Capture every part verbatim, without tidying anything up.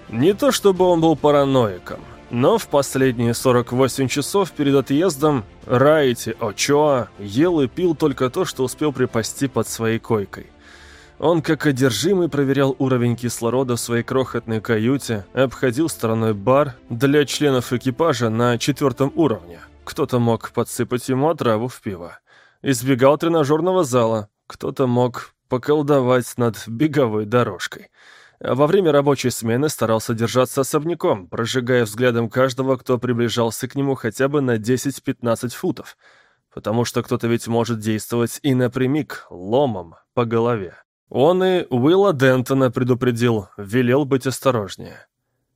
Не то чтобы он был параноиком, но в последние сорок восемь часов перед отъездом Райти Очоа ел и пил только то, что успел припасти под своей койкой. Он как одержимый проверял уровень кислорода в своей крохотной каюте, обходил стороной бар для членов экипажа на четвертом уровне. Кто-то мог подсыпать ему отраву в пиво. Избегал тренажерного зала, кто-то мог поколдовать над беговой дорожкой. А во время рабочей смены старался держаться особняком, прожигая взглядом каждого, кто приближался к нему хотя бы на десять-пятнадцать футов, потому что кто-то ведь может действовать и напрямик, ломом по голове. Он и Уилла Дентона предупредил, велел быть осторожнее.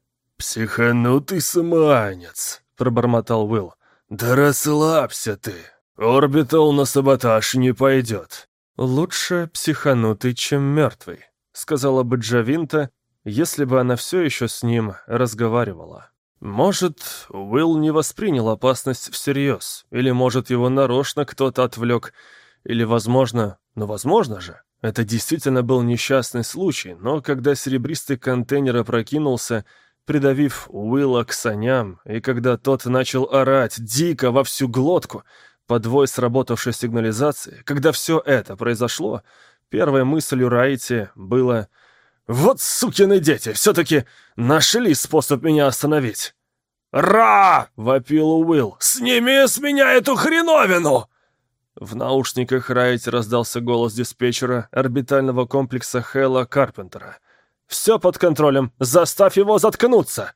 «Психанутый самоанец», — пробормотал Уилл. «Да расслабься ты. Орбитал на саботаж не пойдет». «Лучше психанутый, чем мертвый», — сказала бы Джавинта, если бы она все еще с ним разговаривала. Может, Уилл не воспринял опасность всерьез, или, может, его нарочно кто-то отвлек, или, возможно, ну, возможно же, это действительно был несчастный случай, но когда серебристый контейнер опрокинулся, придавив Уилла к саням, и когда тот начал орать дико во всю глотку, под вой сработавшей сигнализации, когда все это произошло, первой мыслью Райти было «Вот сукины дети, все-таки нашли способ меня остановить!» «Ра!» — вопил Уилл. «Сними с меня эту хреновину!» В наушниках Райти раздался голос диспетчера орбитального комплекса Хэлла Карпентера. «Все под контролем! Заставь его заткнуться!»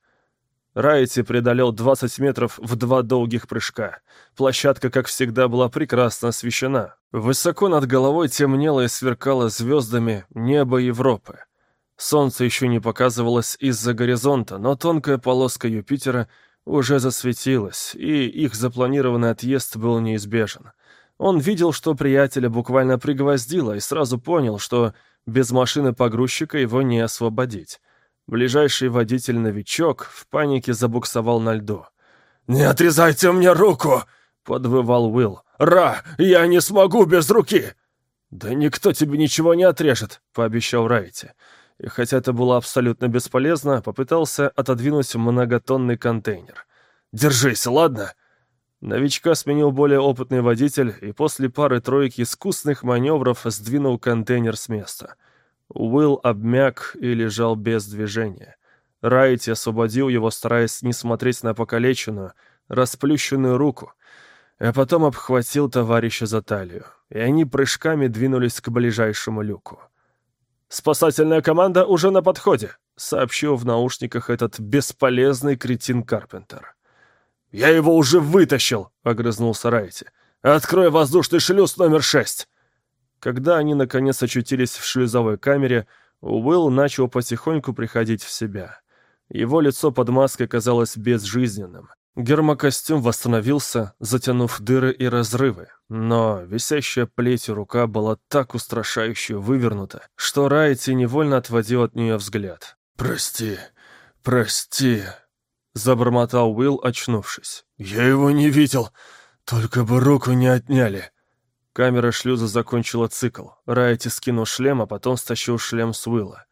Райти преодолел двадцать метров в два долгих прыжка. Площадка, как всегда, была прекрасно освещена. Высоко над головой темнело и сверкало звездами небо Европы. Солнце еще не показывалось из-за горизонта, но тонкая полоска Юпитера уже засветилась, и их запланированный отъезд был неизбежен. Он видел, что приятеля буквально пригвоздило, и сразу понял, что без машины погрузчика его не освободить. Ближайший водитель-новичок в панике забуксовал на льду. «Не отрезайте мне руку!» — подвывал Уилл. «Ра, я не смогу без руки!» «Да никто тебе ничего не отрежет», — пообещал Райти. И хотя это было абсолютно бесполезно, попытался отодвинуть многотонный контейнер. «Держись, ладно?» Новичка сменил более опытный водитель и после пары-тройки искусных маневров сдвинул контейнер с места. Уилл обмяк и лежал без движения. Райти освободил его, стараясь не смотреть на покалеченную, расплющенную руку, а потом обхватил товарища за талию, и они прыжками двинулись к ближайшему люку. «Спасательная команда уже на подходе», — сообщил в наушниках этот бесполезный кретин Карпентер. «Я его уже вытащил», — огрызнулся Райти. «Открой воздушный шлюз номер шесть». Когда они, наконец, очутились в шлюзовой камере, Уилл начал потихоньку приходить в себя. Его лицо под маской казалось безжизненным. Гермокостюм восстановился, затянув дыры и разрывы, но висящая плетью рука была так устрашающе вывернута, что Райти невольно отводил от нее взгляд. «Прости, прости», — забормотал Уилл, очнувшись. «Я его не видел, только бы руку не отняли». Камера шлюза закончила цикл. Райти скинул шлем, а потом стащил шлем с Уилла.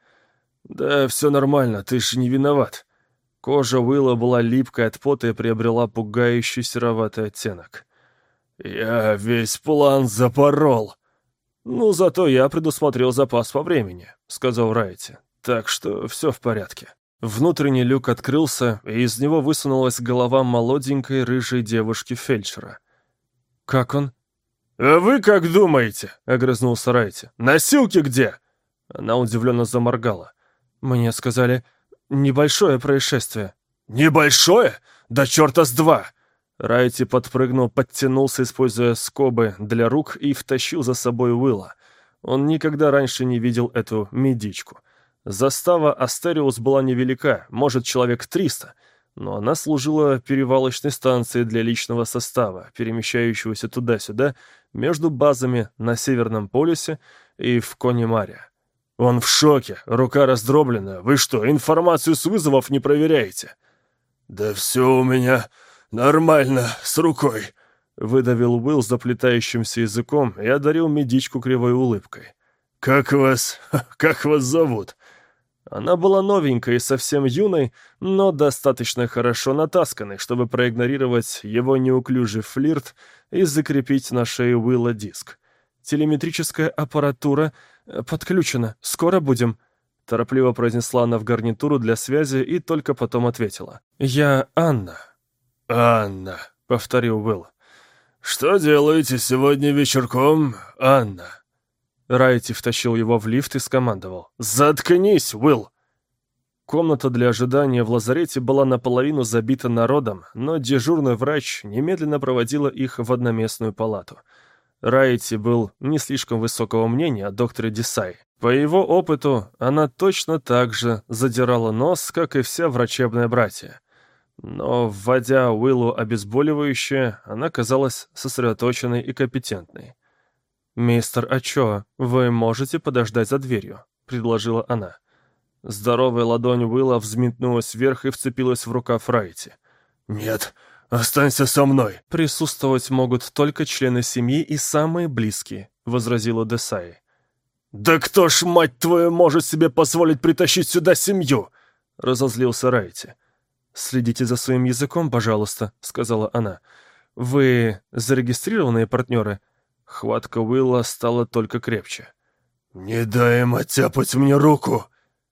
«Да все нормально, ты же не виноват». Кожа Уилла была липкой от пота и приобрела пугающий сероватый оттенок. «Я весь план запорол». «Ну, зато я предусмотрел запас по времени», — сказал Райти. «Так что все в порядке». Внутренний люк открылся, и из него высунулась голова молоденькой рыжей девушки-фельдшера. «Как он?» «А вы как думаете?» — огрызнулся Райти. «Носилки где?» Она удивленно заморгала. «Мне сказали, небольшое происшествие». «Небольшое? Да черта с два!» Райти подпрыгнул, подтянулся, используя скобы для рук, и втащил за собой Уилла. Он никогда раньше не видел эту медичку. Застава Астериус была невелика, может, человек триста, но она служила перевалочной станцией для личного состава, перемещающегося туда-сюда между базами на Северном полюсе и в Конемаре. «Он в шоке, рука раздроблена. Вы что, информацию с вызовов не проверяете?» «Да все у меня нормально с рукой», — выдавил Уилл заплетающимся языком и одарил медичку кривой улыбкой. «Как вас... как вас зовут?» Она была новенькой и совсем юной, но достаточно хорошо натасканной, чтобы проигнорировать его неуклюжий флирт и закрепить на шее Уилла диск. «Телеметрическая аппаратура подключена. Скоро будем», — торопливо произнесла она в гарнитуру для связи и только потом ответила. «Я Анна». «Анна», — повторил Уилл. «Что делаете сегодня вечерком, Анна?» Райти втащил его в лифт и скомандовал. «Заткнись, Уилл!» Комната для ожидания в лазарете была наполовину забита народом, но дежурный врач немедленно проводила их в одноместную палату. Райти был не слишком высокого мнения о докторе Десай. По его опыту, она точно так же задирала нос, как и вся врачебная братья. Но, вводя Уиллу обезболивающее, она казалась сосредоточенной и компетентной. «Мистер Ачо, вы можете подождать за дверью», — предложила она. Здоровая ладонь Уилла взметнулась вверх и вцепилась в рукав Райти. «Нет, останься со мной!» «Присутствовать могут только члены семьи и самые близкие», — возразила Десай. «Да кто ж, мать твою, может себе позволить притащить сюда семью?» — разозлился Райти. «Следите за своим языком, пожалуйста», — сказала она. «Вы зарегистрированные партнеры?» Хватка Уилла стала только крепче. «Не дай им оттяпать мне руку!»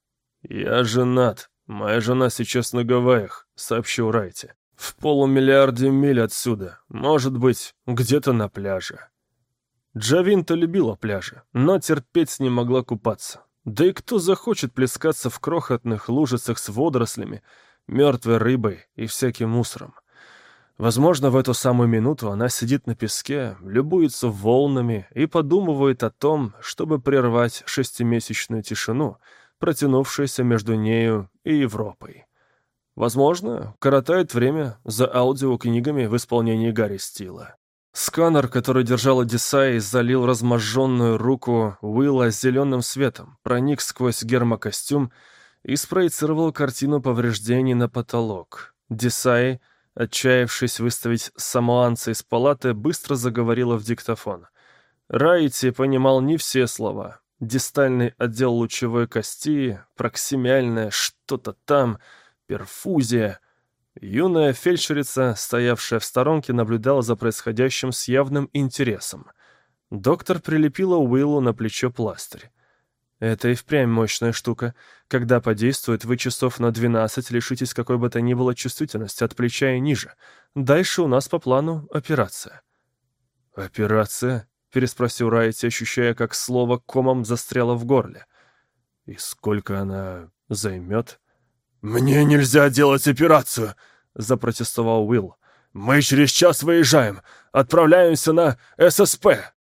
«Я женат. Моя жена сейчас на Гавайях», — сообщил Райти. «В полумиллиарде миль отсюда. Может быть, где-то на пляже». Джавинта любила пляжи, но терпеть не могла купаться. Да и кто захочет плескаться в крохотных лужицах с водорослями, мертвой рыбой и всяким мусором? Возможно, в эту самую минуту она сидит на песке, любуется волнами и подумывает о том, чтобы прервать шестимесячную тишину, протянувшуюся между нею и Европой. Возможно, коротает время за аудиокнигами в исполнении Гарри Стила. Сканер, который держал Десай, залил разможженную руку Уилла зеленым светом, проник сквозь гермокостюм и спроецировал картину повреждений на потолок. Десай, отчаявшись выставить самоанца из палаты, быстро заговорила в диктофон. Райти понимал не все слова. Дистальный отдел лучевой кости, проксимиальное что-то там, перфузия. Юная фельдшерица, стоявшая в сторонке, наблюдала за происходящим с явным интересом. Доктор прилепила Уиллу на плечо пластырь. «Это и впрямь мощная штука. Когда подействует, вы часов на двенадцать лишитесь какой бы то ни было чувствительности от плеча и ниже. Дальше у нас по плану операция». «Операция?» — переспросил Райти, ощущая, как слово комом застряло в горле. «И сколько она займет?» «Мне нельзя делать операцию!» — запротестовал Уилл. «Мы через час выезжаем. Отправляемся на ССП».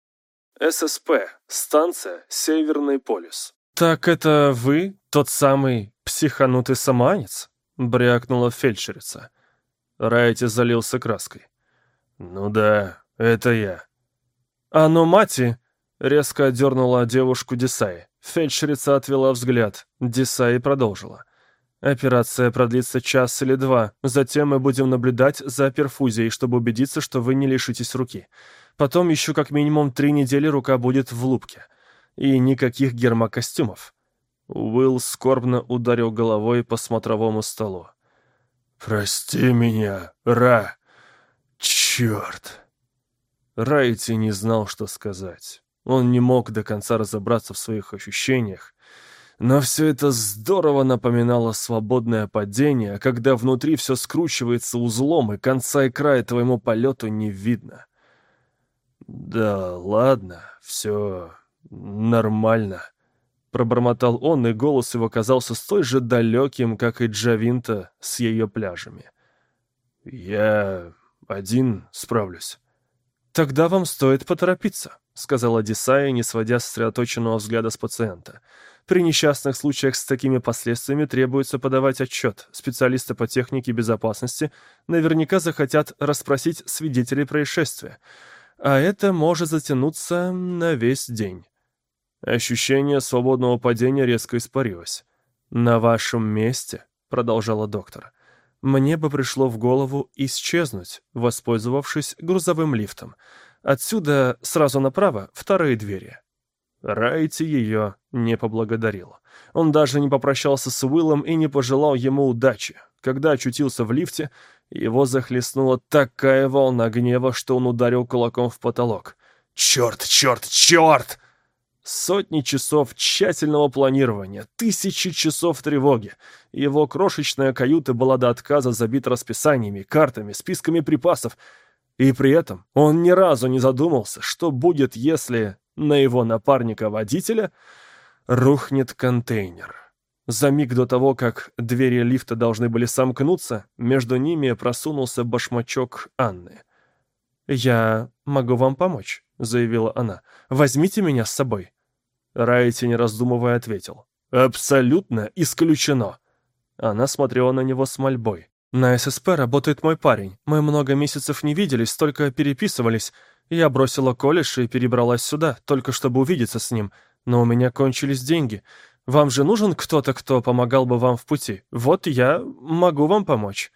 ССП. Станция «Северный полюс». «Так это вы, тот самый психанутый самоанец?» — брякнула фельдшерица. Райти залился краской. «Ну да, это я». «А ну, мати!» — резко отдернула девушку Десай. Фельдшерица отвела взгляд. Десай продолжила. «Операция продлится час или два. Затем мы будем наблюдать за перфузией, чтобы убедиться, что вы не лишитесь руки. Потом еще как минимум три недели рука будет в лупке. И никаких гермокостюмов». Уилл скорбно ударил головой по смотровому столу. «Прости меня, Ра. Черт!» Райти не знал, что сказать. Он не мог до конца разобраться в своих ощущениях. Но все это здорово напоминало свободное падение, когда внутри все скручивается узлом, и конца и края твоему полету не видно. «Да ладно, все нормально», — пробормотал он, и голос его казался столь же далеким, как и Джавинта с ее пляжами. «Я один справлюсь». «Тогда вам стоит поторопиться», — сказала Десая, не сводя сосредоточенного взгляда с пациента. «При несчастных случаях с такими последствиями требуется подавать отчет. Специалисты по технике безопасности наверняка захотят расспросить свидетелей происшествия. А это может затянуться на весь день». Ощущение свободного падения резко испарилось. «На вашем месте», — продолжала доктор, — «мне бы пришло в голову исчезнуть, воспользовавшись грузовым лифтом. Отсюда сразу направо вторые двери». Райти ее не поблагодарил. Он даже не попрощался с Уиллом и не пожелал ему удачи. Когда очутился в лифте, его захлестнула такая волна гнева, что он ударил кулаком в потолок. «Черт, черт, черт!» Сотни часов тщательного планирования, тысячи часов тревоги. Его крошечная каюта была до отказа забита расписаниями, картами, списками припасов. И при этом он ни разу не задумался, что будет, если на его напарника-водителя рухнет контейнер. За миг до того, как двери лифта должны были сомкнуться, между ними просунулся башмачок Анны. «Я могу вам помочь», — заявила она. «Возьмите меня с собой». Райти, не раздумывая, ответил. «Абсолютно исключено». Она смотрела на него с мольбой. «На ССП работает мой парень. Мы много месяцев не виделись, только переписывались. Я бросила колледж и перебралась сюда, только чтобы увидеться с ним. Но у меня кончились деньги. Вам же нужен кто-то, кто помогал бы вам в пути? Вот я могу вам помочь».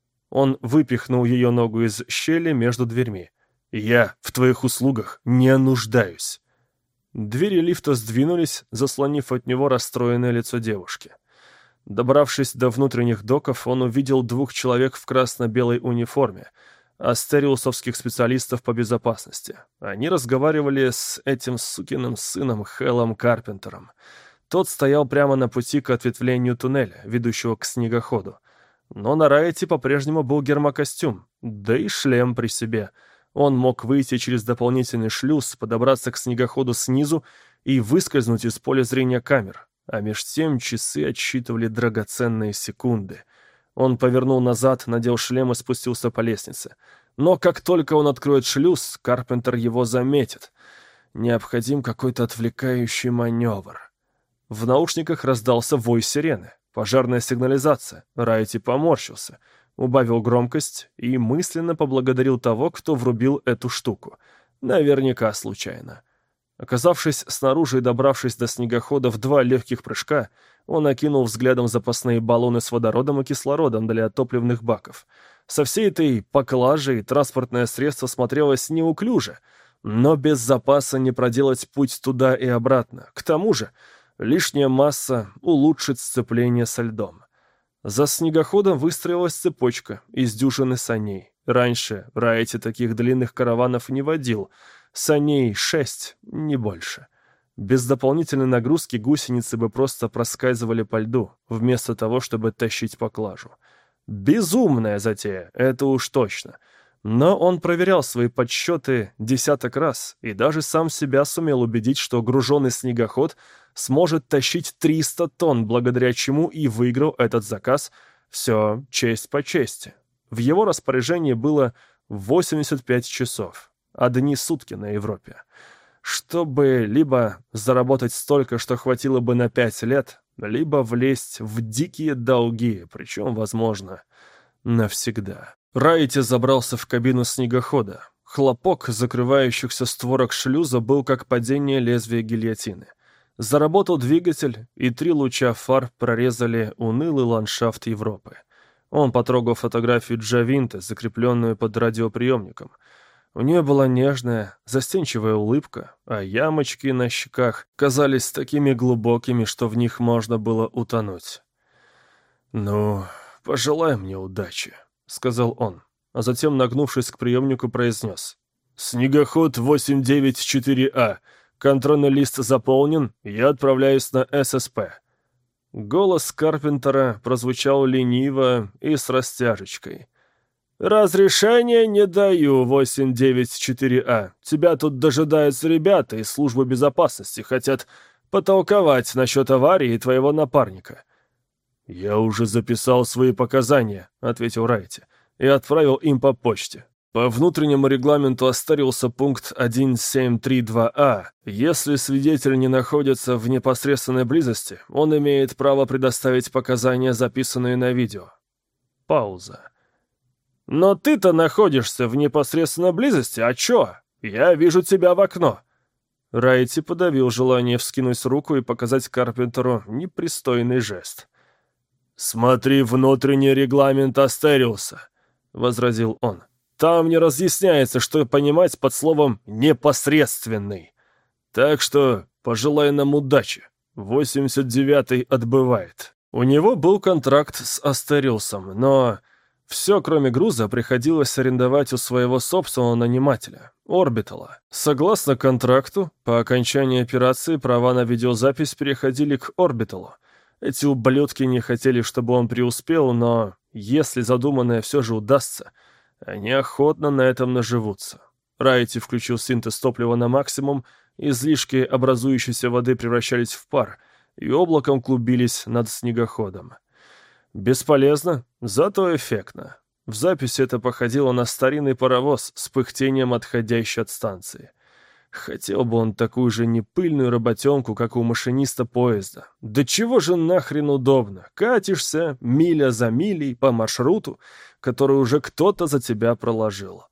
Он выпихнул ее ногу из щели между дверьми. «Я в твоих услугах не нуждаюсь». Двери лифта сдвинулись, заслонив от него расстроенное лицо девушки. Добравшись до внутренних доков, он увидел двух человек в красно-белой униформе, астериусовских специалистов по безопасности. Они разговаривали с этим сукиным сыном Хелом Карпентером. Тот стоял прямо на пути к ответвлению туннеля, ведущего к снегоходу. Но на Райти по-прежнему был гермокостюм, да и шлем при себе. Он мог выйти через дополнительный шлюз, подобраться к снегоходу снизу и выскользнуть из поля зрения камер. А меж тем часы отсчитывали драгоценные секунды. Он повернул назад, надел шлем и спустился по лестнице. Но как только он откроет шлюз, Карпентер его заметит. Необходим какой-то отвлекающий маневр. В наушниках раздался вой сирены. Пожарная сигнализация. Райти поморщился, убавил громкость и мысленно поблагодарил того, кто врубил эту штуку. Наверняка случайно. Оказавшись снаружи и добравшись до снегохода в два легких прыжка, он окинул взглядом запасные баллоны с водородом и кислородом для топливных баков. Со всей этой поклажей транспортное средство смотрелось неуклюже, но без запаса не проделать путь туда и обратно. К тому же лишняя масса улучшит сцепление со льдом. За снегоходом выстроилась цепочка из дюжины саней. Раньше Райти таких длинных караванов не водил. Саней шесть, не больше. Без дополнительной нагрузки гусеницы бы просто проскальзывали по льду, вместо того, чтобы тащить поклажу. Безумная затея, это уж точно. Но он проверял свои подсчеты десяток раз и даже сам себя сумел убедить, что груженный снегоход сможет тащить триста тонн, благодаря чему и выиграл этот заказ. Все честь по чести. В его распоряжении было восемьдесят пять часов. Одни сутки на Европе. Чтобы либо заработать столько, что хватило бы на пять лет, либо влезть в дикие долги, причем, возможно, навсегда. Райти забрался в кабину снегохода. Хлопок закрывающихся створок шлюза был как падение лезвия гильотины. Заработал двигатель, и три луча фар прорезали унылый ландшафт Европы. Он потрогал фотографию Джавинты, закрепленную под радиоприемником. У нее была нежная, застенчивая улыбка, а ямочки на щеках казались такими глубокими, что в них можно было утонуть. «Ну, пожелай мне удачи», — сказал он, а затем, нагнувшись к приемнику, произнес. «Снегоход восемь девять четыре А. Контрольный лист заполнен, я отправляюсь на ССП». Голос Карпентера прозвучал лениво и с растяжечкой. «Разрешения не даю, восемь девять четыре А. Тебя тут дожидаются ребята из службы безопасности, хотят потолковать насчет аварии твоего напарника». «Я уже записал свои показания», — ответил Райти, «и отправил им по почте. По внутреннему регламенту остарился пункт один семь три два А. Если свидетель не находится в непосредственной близости, он имеет право предоставить показания, записанные на видео». Пауза. «Но ты-то находишься в непосредственной близости, а чё? Я вижу тебя в окно». Райти подавил желание вскинуть руку и показать Карпентеру непристойный жест. «Смотри внутренний регламент Астериуса», — возразил он. «Там не разъясняется, что понимать под словом «непосредственный». Так что Пожелай нам удачи. восемьдесят девятый отбывает». У него был контракт с Астериусом, но все, кроме груза, приходилось арендовать у своего собственного нанимателя, Орбитала. Согласно контракту, по окончании операции права на видеозапись переходили к Орбиталу. Эти ублюдки не хотели, чтобы он преуспел, но если задуманное все же удастся, они охотно на этом наживутся. Райти включил синтез топлива на максимум, излишки образующейся воды превращались в пар и облаком клубились над снегоходом. Бесполезно, зато эффектно. В записи это походило на старинный паровоз с пыхтением, отходящий от станции. Хотел бы он такую же непыльную работенку, как у машиниста поезда. Да чего же нахрен удобно? Катишься миля за милей по маршруту, который уже кто-то за тебя проложил.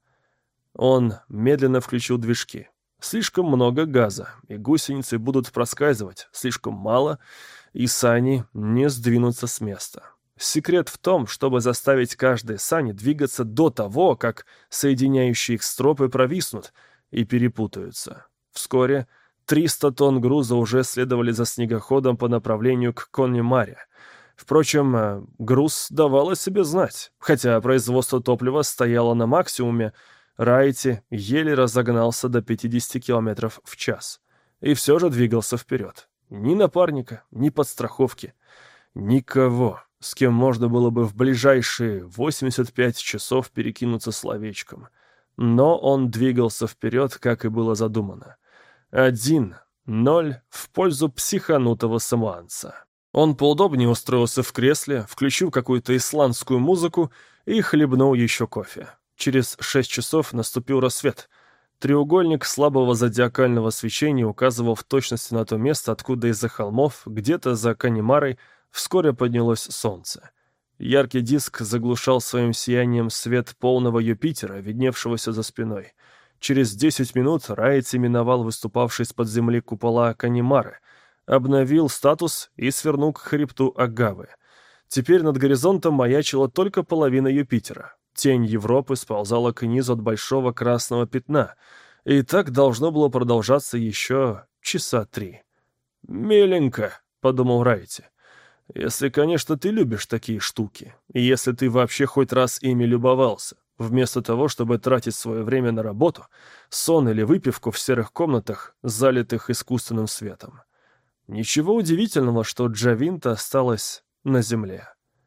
Он медленно включил движки. Слишком много газа, и гусеницы будут проскальзывать, слишком мало, и сани не сдвинутся с места. Секрет в том, чтобы заставить каждые сани двигаться до того, как соединяющие их стропы провиснут и перепутаются. Вскоре триста тонн груза уже следовали за снегоходом по направлению к Коннемаре. Впрочем, груз давал о себе знать. Хотя производство топлива стояло на максимуме, Райти еле разогнался до пятидесяти километров в час. И все же двигался вперед. Ни напарника, ни подстраховки. Никого, с кем можно было бы в ближайшие восемьдесят пять часов перекинуться словечком. Но он двигался вперед, как и было задумано. Один ноль в пользу психанутого самоанца. Он поудобнее устроился в кресле, включил какую-то исландскую музыку и хлебнул еще кофе. Через шесть часов наступил рассвет. Треугольник слабого зодиакального свечения указывал в точности на то место, откуда из-за холмов, где-то за Коннемарой, вскоре поднялось солнце. Яркий диск заглушал своим сиянием свет полного Юпитера, видневшегося за спиной. Через десять минут Райти миновал выступавший из-под земли купола Коннемары, обновил статус и свернул к хребту Агавы. Теперь над горизонтом маячила только половина Юпитера. Тень Европы сползала к низу от большого красного пятна, и так должно было продолжаться еще часа три. «Миленько», — подумал Райти. «Если, конечно, ты любишь такие штуки, и если ты вообще хоть раз ими любовался, вместо того, чтобы тратить свое время на работу, сон или выпивку в серых комнатах, залитых искусственным светом». Ничего удивительного, что Джавинта осталась на земле.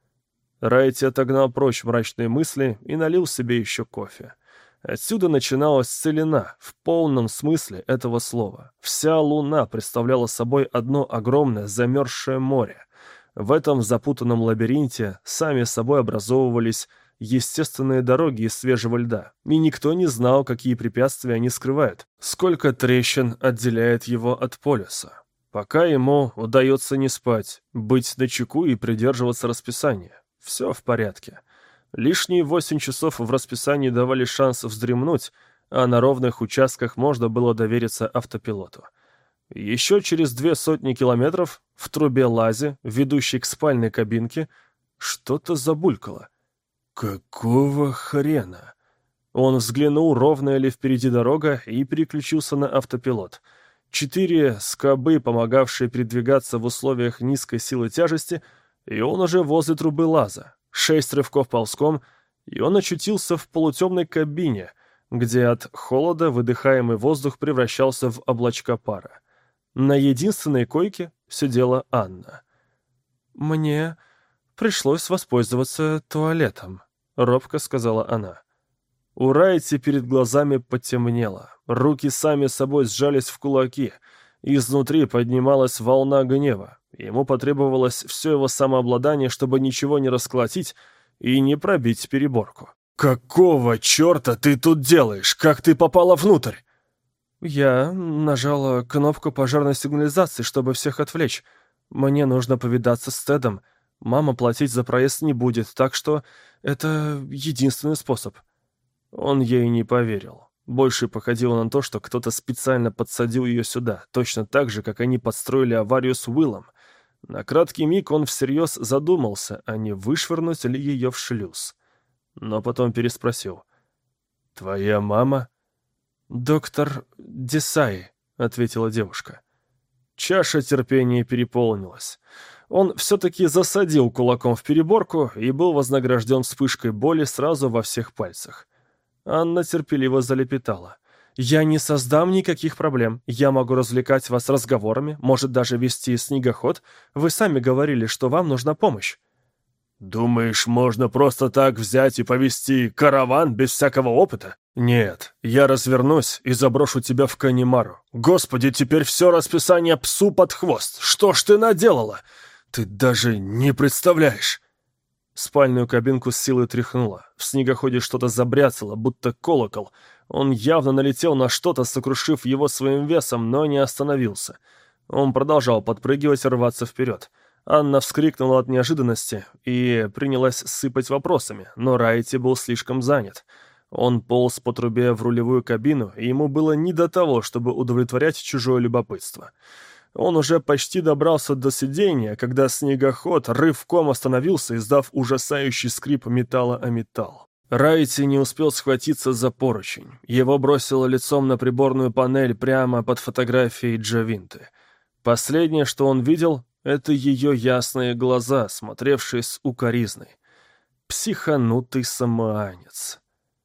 Райти отогнал прочь мрачные мысли и налил себе еще кофе. Отсюда начиналась целина, в полном смысле этого слова. Вся луна представляла собой одно огромное замерзшее море. В этом запутанном лабиринте сами собой образовывались естественные дороги из свежего льда, и никто не знал, какие препятствия они скрывают, сколько трещин отделяет его от полюса. Пока ему удается не спать, быть начеку и придерживаться расписания. Все в порядке. Лишние восемь часов в расписании давали шанс вздремнуть, а на ровных участках можно было довериться автопилоту. Еще через две сотни километров в трубе лази, ведущей к спальной кабинке, что-то забулькало. Какого хрена? Он взглянул, ровная ли впереди дорога, и переключился на автопилот. Четыре скобы, помогавшие передвигаться в условиях низкой силы тяжести, и он уже возле трубы лаза. Шесть рывков ползком, и он очутился в полутемной кабине, где от холода выдыхаемый воздух превращался в облачка пара. На единственной койке сидела Анна. «Мне пришлось воспользоваться туалетом», — робко сказала она. У Райти перед глазами потемнело. Руки сами собой сжались в кулаки. Изнутри поднималась волна гнева. Ему потребовалось все его самообладание, чтобы ничего не расколотить и не пробить переборку. «Какого черта ты тут делаешь? Как ты попала внутрь?» «Я нажала кнопку пожарной сигнализации, чтобы всех отвлечь. Мне нужно повидаться с Тедом. Мама платить за проезд не будет, так что это единственный способ». Он ей не поверил. Больше походило на то, что кто-то специально подсадил ее сюда, точно так же, как они подстроили аварию с Уиллом. На краткий миг он всерьез задумался, а не вышвырнуть ли ее в шлюз. Но потом переспросил. «Твоя мама?» «Доктор Десай», — ответила девушка. Чаша терпения переполнилась. Он все-таки засадил кулаком в переборку и был вознагражден вспышкой боли сразу во всех пальцах. Анна терпеливо залепетала. «Я не создам никаких проблем. Я могу развлекать вас разговорами, может даже вести снегоход. Вы сами говорили, что вам нужна помощь». «Думаешь, можно просто так взять и повести караван без всякого опыта?» «Нет, я развернусь и заброшу тебя в Канимару. Господи, теперь все расписание псу под хвост. Что ж ты наделала? Ты даже не представляешь!» Спальную кабинку с силой тряхнуло. В снегоходе что-то забряцало, будто колокол. Он явно налетел на что-то, сокрушив его своим весом, но не остановился. Он продолжал подпрыгивать и рваться вперед. Анна вскрикнула от неожиданности и принялась сыпать вопросами, но Райти был слишком занят. Он полз по трубе в рулевую кабину, и ему было не до того, чтобы удовлетворять чужое любопытство. Он уже почти добрался до сиденья, когда снегоход рывком остановился, издав ужасающий скрип металла о металл. Райти не успел схватиться за поручень. Его бросило лицом на приборную панель прямо под фотографией Джавинты. Последнее, что он видел, это ее ясные глаза, смотревшие с укоризной. Психанутый самоанец.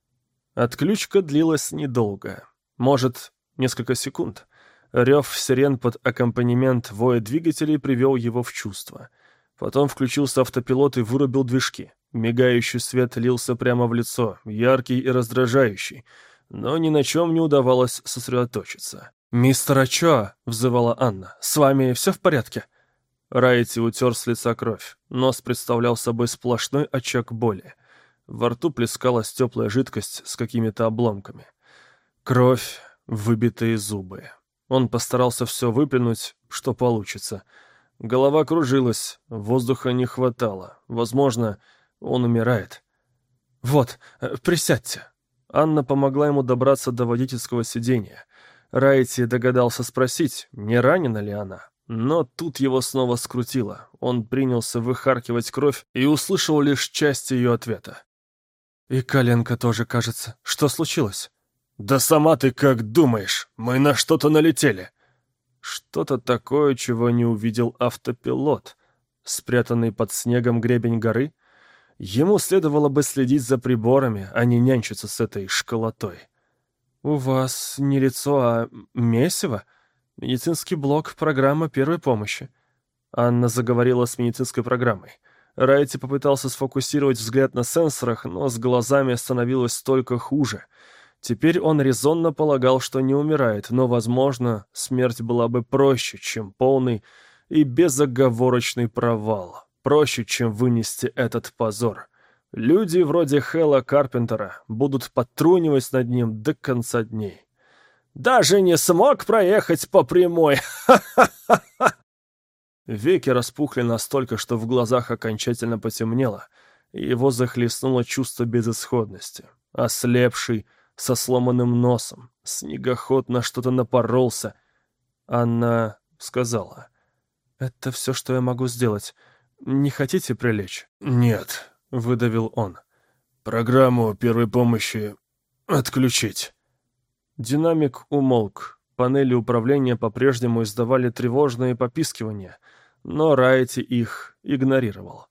Отключка длилась недолго. Может, несколько секунд. Рев сирен под аккомпанемент воя двигателей привел его в чувство. Потом включился автопилот и вырубил движки. Мигающий свет лился прямо в лицо, яркий и раздражающий, но ни на чем не удавалось сосредоточиться. «Мистер Ачоа!» — взывала Анна. «С вами все в порядке?» Райти утер с лица кровь. Нос представлял собой сплошной очаг боли. Во рту плескалась теплая жидкость с какими-то обломками. Кровь, выбитые зубы. Он постарался все выплюнуть, что получится. Голова кружилась, воздуха не хватало. Возможно, он умирает. «Вот, присядьте». Анна помогла ему добраться до водительского сиденья. Райти догадался спросить, не ранена ли она. Но тут его снова скрутило. Он принялся выхаркивать кровь и услышал лишь часть ее ответа. «И коленка тоже, кажется. Что случилось?» «Да сама ты как думаешь? Мы на что-то налетели». Что-то такое, чего не увидел автопилот. Спрятанный под снегом гребень горы. Ему следовало бы следить за приборами, а не нянчиться с этой школотой. «У вас не лицо, а месиво? Медицинский блок, программа первой помощи». Анна заговорила с медицинской программой. Райти попытался сфокусировать взгляд на сенсорах, но с глазами становилось только хуже. Теперь он резонно полагал, что не умирает, но, возможно, смерть была бы проще, чем полный и безоговорочный провал. Проще, чем вынести этот позор. Люди вроде Хэлла Карпентера будут подтрунивать над ним до конца дней. «Даже не смог проехать по прямой! Ха-ха-ха-ха!» Веки распухли настолько, что в глазах окончательно потемнело, и его захлестнуло чувство безысходности. Ослепший, со сломанным носом, снегоход на что-то напоролся. Анна сказала: «Это все, что я могу сделать. Не хотите прилечь?» «Нет», — выдавил он. «Программу первой помощи отключить». Динамик умолк. Панели управления по-прежнему издавали тревожные попискивания, но Райти их игнорировал.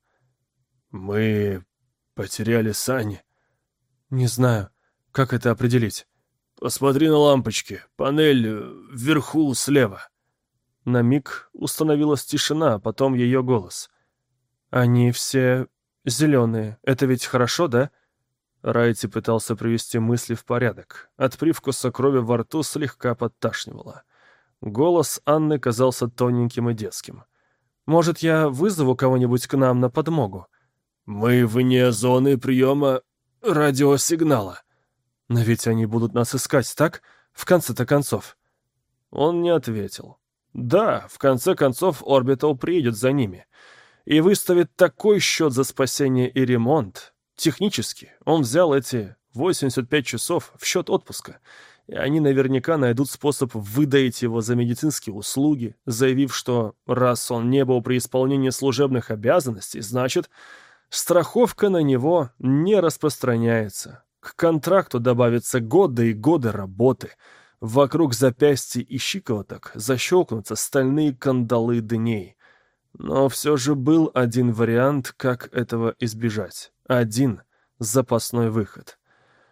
«Мы потеряли сани». «Не знаю. Как это определить?» «Посмотри на лампочки. Панель вверху слева». На миг установилась тишина, а потом ее голос. «Они все зеленые. Это ведь хорошо, да?» Райти пытался привести мысли в порядок. От привкуса крови во рту слегка подташнивало. Голос Анны казался тоненьким и детским. «Может, я вызову кого-нибудь к нам на подмогу?» «Мы вне зоны приема радиосигнала». «Но ведь они будут нас искать, так? В конце-то концов». Он не ответил. «Да, в конце концов Орбитал приедет за ними и выставит такой счет за спасение и ремонт. Технически он взял эти восемьдесят пять часов в счет отпуска, и они наверняка найдут способ выдаить его за медицинские услуги, заявив, что раз он не был при исполнении служебных обязанностей, значит, страховка на него не распространяется. К контракту добавятся годы и годы работы. Вокруг запястья и щиколоток защелкнутся стальные кандалы дней. Но все же был один вариант, как этого избежать. Один запасной выход.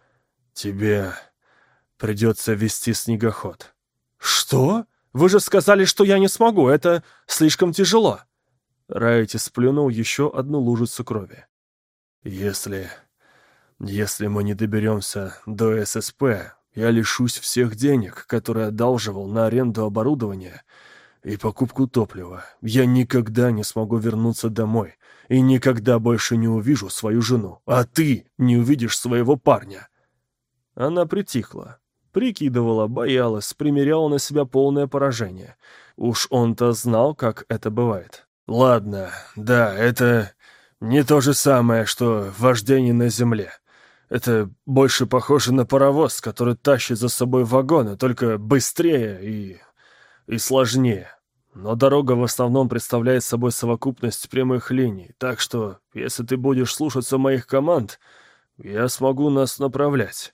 «Тебе придется вести снегоход». «Что? Вы же сказали, что я не смогу. Это слишком тяжело». Райти сплюнул еще одну лужицу крови. «Если... если мы не доберемся до ССП, я лишусь всех денег, которые одалживал на аренду оборудования и покупку топлива. Я никогда не смогу вернуться домой и никогда больше не увижу свою жену, а ты не увидишь своего парня». Она притихла, прикидывала, боялась, примеряла на себя полное поражение. Уж он-то знал, как это бывает. «Ладно, да, это не то же самое, что вождение на земле. Это больше похоже на паровоз, который тащит за собой вагоны, только быстрее и... и сложнее. Но дорога в основном представляет собой совокупность прямых линий, так что, если ты будешь слушаться моих команд, я смогу нас направлять».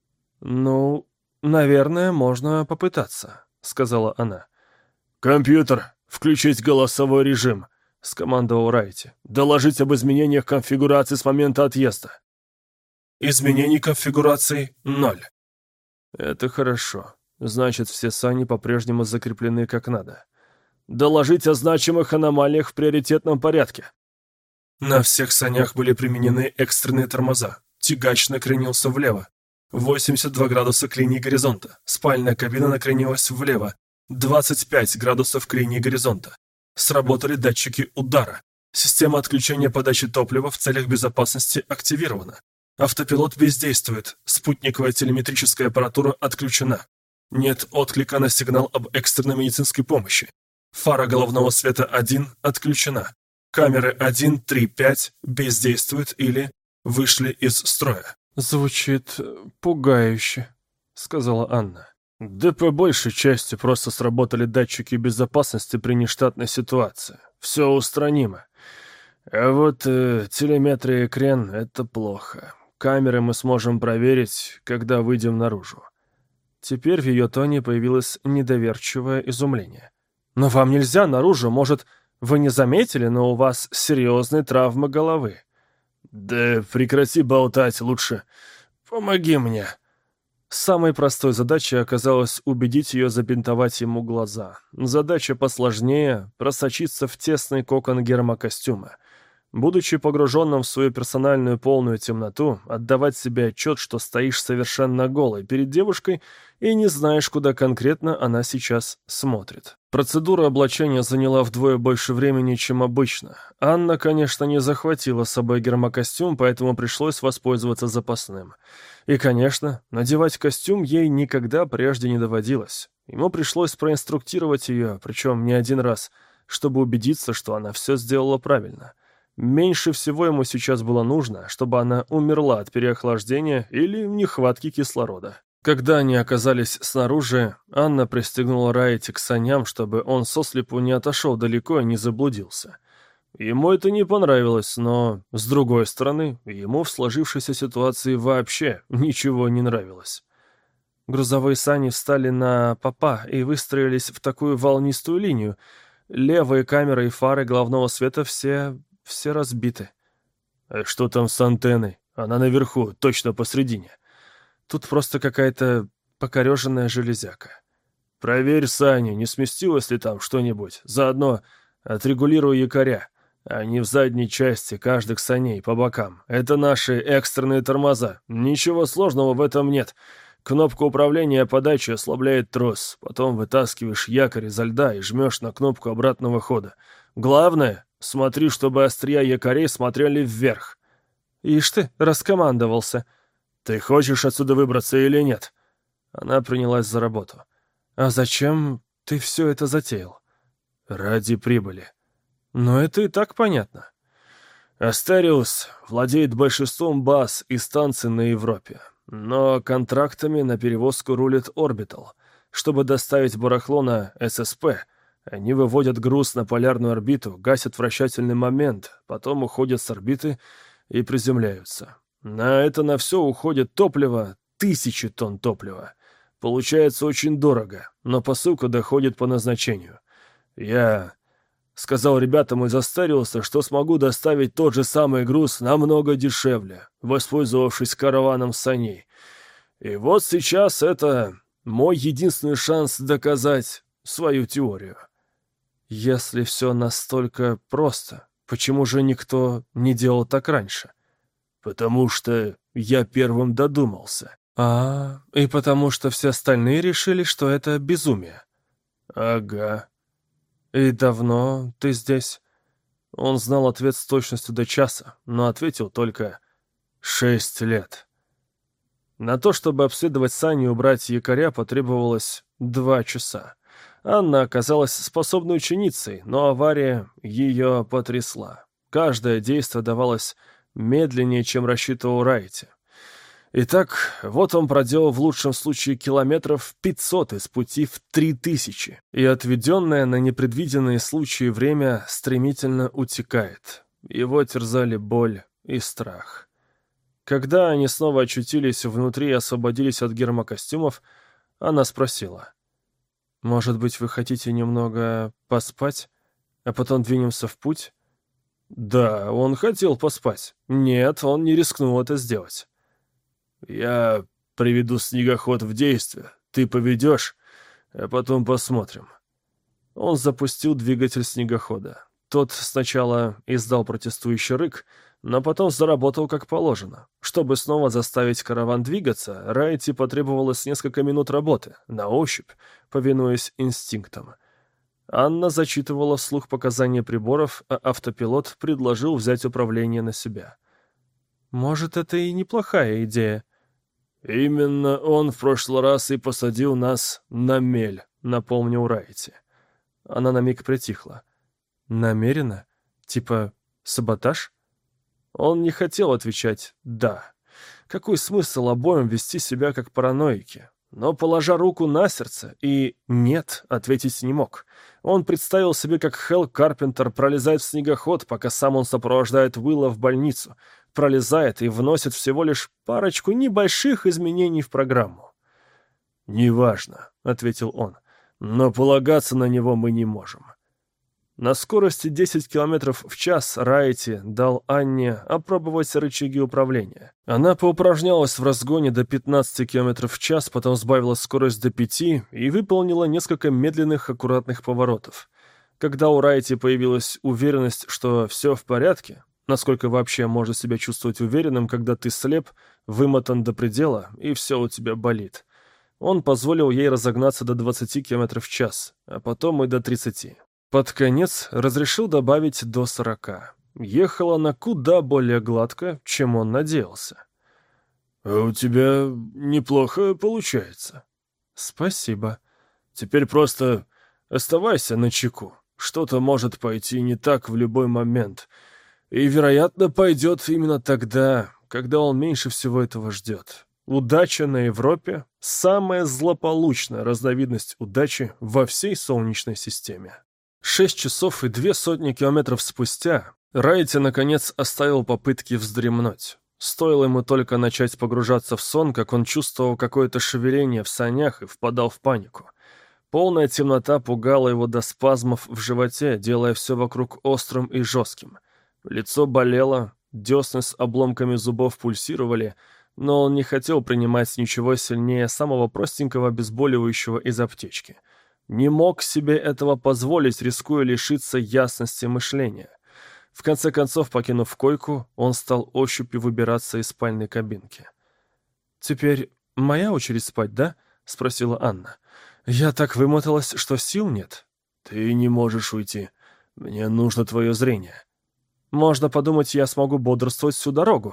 «Ну, наверное, можно попытаться», — сказала она. «Компьютер, включить голосовой режим», — скомандовал Райти. «Доложить об изменениях конфигурации с момента отъезда». «Изменений конфигурации ноль». «Это хорошо. Значит, все сани по-прежнему закреплены как надо. Доложить о значимых аномалиях в приоритетном порядке». «На всех санях были применены экстренные тормоза. Тягач накренился влево. восемьдесят два градуса к линии горизонта. Спальная кабина накренилась влево. двадцать пять градусов к линии горизонта. Сработали датчики удара. Система отключения подачи топлива в целях безопасности активирована. Автопилот бездействует. Спутниковая телеметрическая аппаратура отключена. Нет отклика на сигнал об экстренной медицинской помощи. Фара головного света один отключена. Камеры один, три, пять бездействуют или вышли из строя». «Звучит пугающе», — сказала Анна. «Да по большей части просто сработали датчики безопасности при нештатной ситуации. Все устранимо. А вот э, телеметрия и крен — это плохо. Камеры мы сможем проверить, когда выйдем наружу». Теперь в ее тоне появилось недоверчивое изумление. «Но вам нельзя наружу, может, вы не заметили, но у вас серьезные травмы головы». «Да прекрати болтать лучше. Помоги мне». Самой простой задачей оказалось убедить ее забинтовать ему глаза. Задача посложнее — просочиться в тесный кокон гермокостюма. Будучи погруженным в свою персональную полную темноту, отдавать себе отчет, что стоишь совершенно голой перед девушкой и не знаешь, куда конкретно она сейчас смотрит. Процедура облачения заняла вдвое больше времени, чем обычно. Анна, конечно, не захватила с собой гермокостюм, поэтому пришлось воспользоваться запасным. И, конечно, надевать костюм ей никогда прежде не доводилось. Ему пришлось проинструктировать ее, причем не один раз, чтобы убедиться, что она все сделала правильно. Меньше всего ему сейчас было нужно, чтобы она умерла от переохлаждения или нехватки кислорода. Когда они оказались снаружи, Анна пристегнула Райти к саням, чтобы он сослепу не отошел далеко и не заблудился. Ему это не понравилось, но, с другой стороны, ему в сложившейся ситуации вообще ничего не нравилось. Грузовые сани встали на попа и выстроились в такую волнистую линию. Левые камеры и фары головного света все... все разбиты. «А что там с антенной? Она наверху, точно посредине». «Тут просто какая-то покореженная железяка». «Проверь сани, не сместилось ли там что-нибудь. Заодно отрегулируй якоря. Они в задней части каждых саней по бокам. Это наши экстренные тормоза. Ничего сложного в этом нет. Кнопка управления подачи ослабляет трос. Потом вытаскиваешь якорь изо льда и жмешь на кнопку обратного хода. Главное, смотри, чтобы острия якорей смотрели вверх». «Ишь ты, раскомандовался». «Ты хочешь отсюда выбраться или нет?» Она принялась за работу. «А зачем ты все это затеял?» «Ради прибыли». «Но это и так понятно». «Астериус владеет большинством баз и станций на Европе, но контрактами на перевозку рулит Орбитал. Чтобы доставить барахло на ССП, они выводят груз на полярную орбиту, гасят вращательный момент, потом уходят с орбиты и приземляются. На это на все уходит топливо, тысячи тонн топлива. Получается очень дорого, но посылка доходит по назначению. Я сказал ребятам и застарился, что смогу доставить тот же самый груз намного дешевле, воспользовавшись караваном саней. И вот сейчас это мой единственный шанс доказать свою теорию. Если все настолько просто, почему же никто не делал так раньше? Потому что я первым додумался. А, и потому что все остальные решили, что это безумие. Ага. И давно ты здесь? Он знал ответ с точностью до часа, но ответил только «шесть лет». На то, чтобы обследовать сани и убрать якоря, потребовалось два часа. Анна оказалась способной ученицей, но авария ее потрясла. Каждое действие давалось медленнее, чем рассчитывал Райти. Итак, вот он проделал в лучшем случае километров пятьсот из пути в три тысячи, и отведенное на непредвиденные случаи время стремительно утекает. Его терзали боль и страх. Когда они снова очутились внутри и освободились от гермокостюмов, она спросила: «Может быть, вы хотите немного поспать, а потом двинемся в путь?» Да, он хотел поспать. Нет, он не рискнул это сделать. Я приведу снегоход в действие. Ты поведешь, а потом посмотрим. Он запустил двигатель снегохода. Тот сначала издал протестующий рык, но потом заработал как положено. Чтобы снова заставить караван двигаться, Райти потребовалось несколько минут работы, на ощупь, повинуясь инстинктам. Анна зачитывала вслух показания приборов, а автопилот предложил взять управление на себя. «Может, это и неплохая идея». «Именно он в прошлый раз и посадил нас на мель», — напомнил Райти. Она на миг притихла. «Намеренно? Типа саботаж?» Он не хотел отвечать «да». Какой смысл обоим вести себя как параноики? Но, положа руку на сердце и «нет» ответить не мог. Он представил себе, как Хэл Карпентер пролезает в снегоход, пока сам он сопровождает Уилла в больницу, пролезает и вносит всего лишь парочку небольших изменений в программу. «Неважно», — ответил он, — «но полагаться на него мы не можем». На скорости десять километров в час Райти дал Анне опробовать рычаги управления. Она поупражнялась в разгоне до пятнадцати километров в час, потом сбавила скорость до пяти и выполнила несколько медленных аккуратных поворотов. Когда у Райти появилась уверенность, что все в порядке, насколько вообще можно себя чувствовать уверенным, когда ты слеп, вымотан до предела и все у тебя болит, он позволил ей разогнаться до двадцати километров в час, а потом и до тридцати. Под конец разрешил добавить до сорока. Ехала она куда более гладко, чем он надеялся. «А у тебя неплохо получается». «Спасибо. Теперь просто оставайся начеку. Что-то может пойти не так в любой момент. И, вероятно, пойдет именно тогда, когда он меньше всего этого ждет. Удача на Европе — самая злополучная разновидность удачи во всей Солнечной системе». Шесть часов и две сотни километров спустя Райти, наконец, оставил попытки вздремнуть. Стоило ему только начать погружаться в сон, как он чувствовал какое-то шевеление в санях и впадал в панику. Полная темнота пугала его до спазмов в животе, делая все вокруг острым и жестким. Лицо болело, десны с обломками зубов пульсировали, но он не хотел принимать ничего сильнее самого простенького обезболивающего из аптечки. Не мог себе этого позволить, рискуя лишиться ясности мышления. В конце концов, покинув койку, он стал ощупью выбираться из спальной кабинки. «Теперь моя очередь спать, да?» — спросила Анна. «Я так вымоталась, что сил нет». «Ты не можешь уйти. Мне нужно твое зрение». «Можно подумать, я смогу бодрствовать всю дорогу».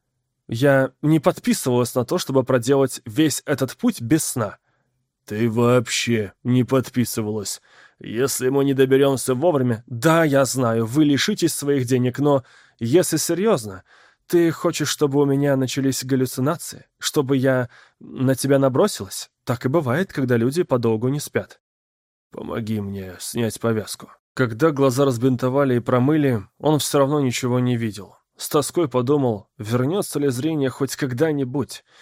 «Я не подписывалась на то, чтобы проделать весь этот путь без сна». «Ты вообще не подписывалась. Если мы не доберемся вовремя...» «Да, я знаю, вы лишитесь своих денег, но, если серьезно, ты хочешь, чтобы у меня начались галлюцинации? Чтобы я на тебя набросилась? Так и бывает, когда люди подолгу не спят». «Помоги мне снять повязку». Когда глаза разбинтовали и промыли, он все равно ничего не видел. С тоской подумал, вернется ли зрение хоть когда-нибудь.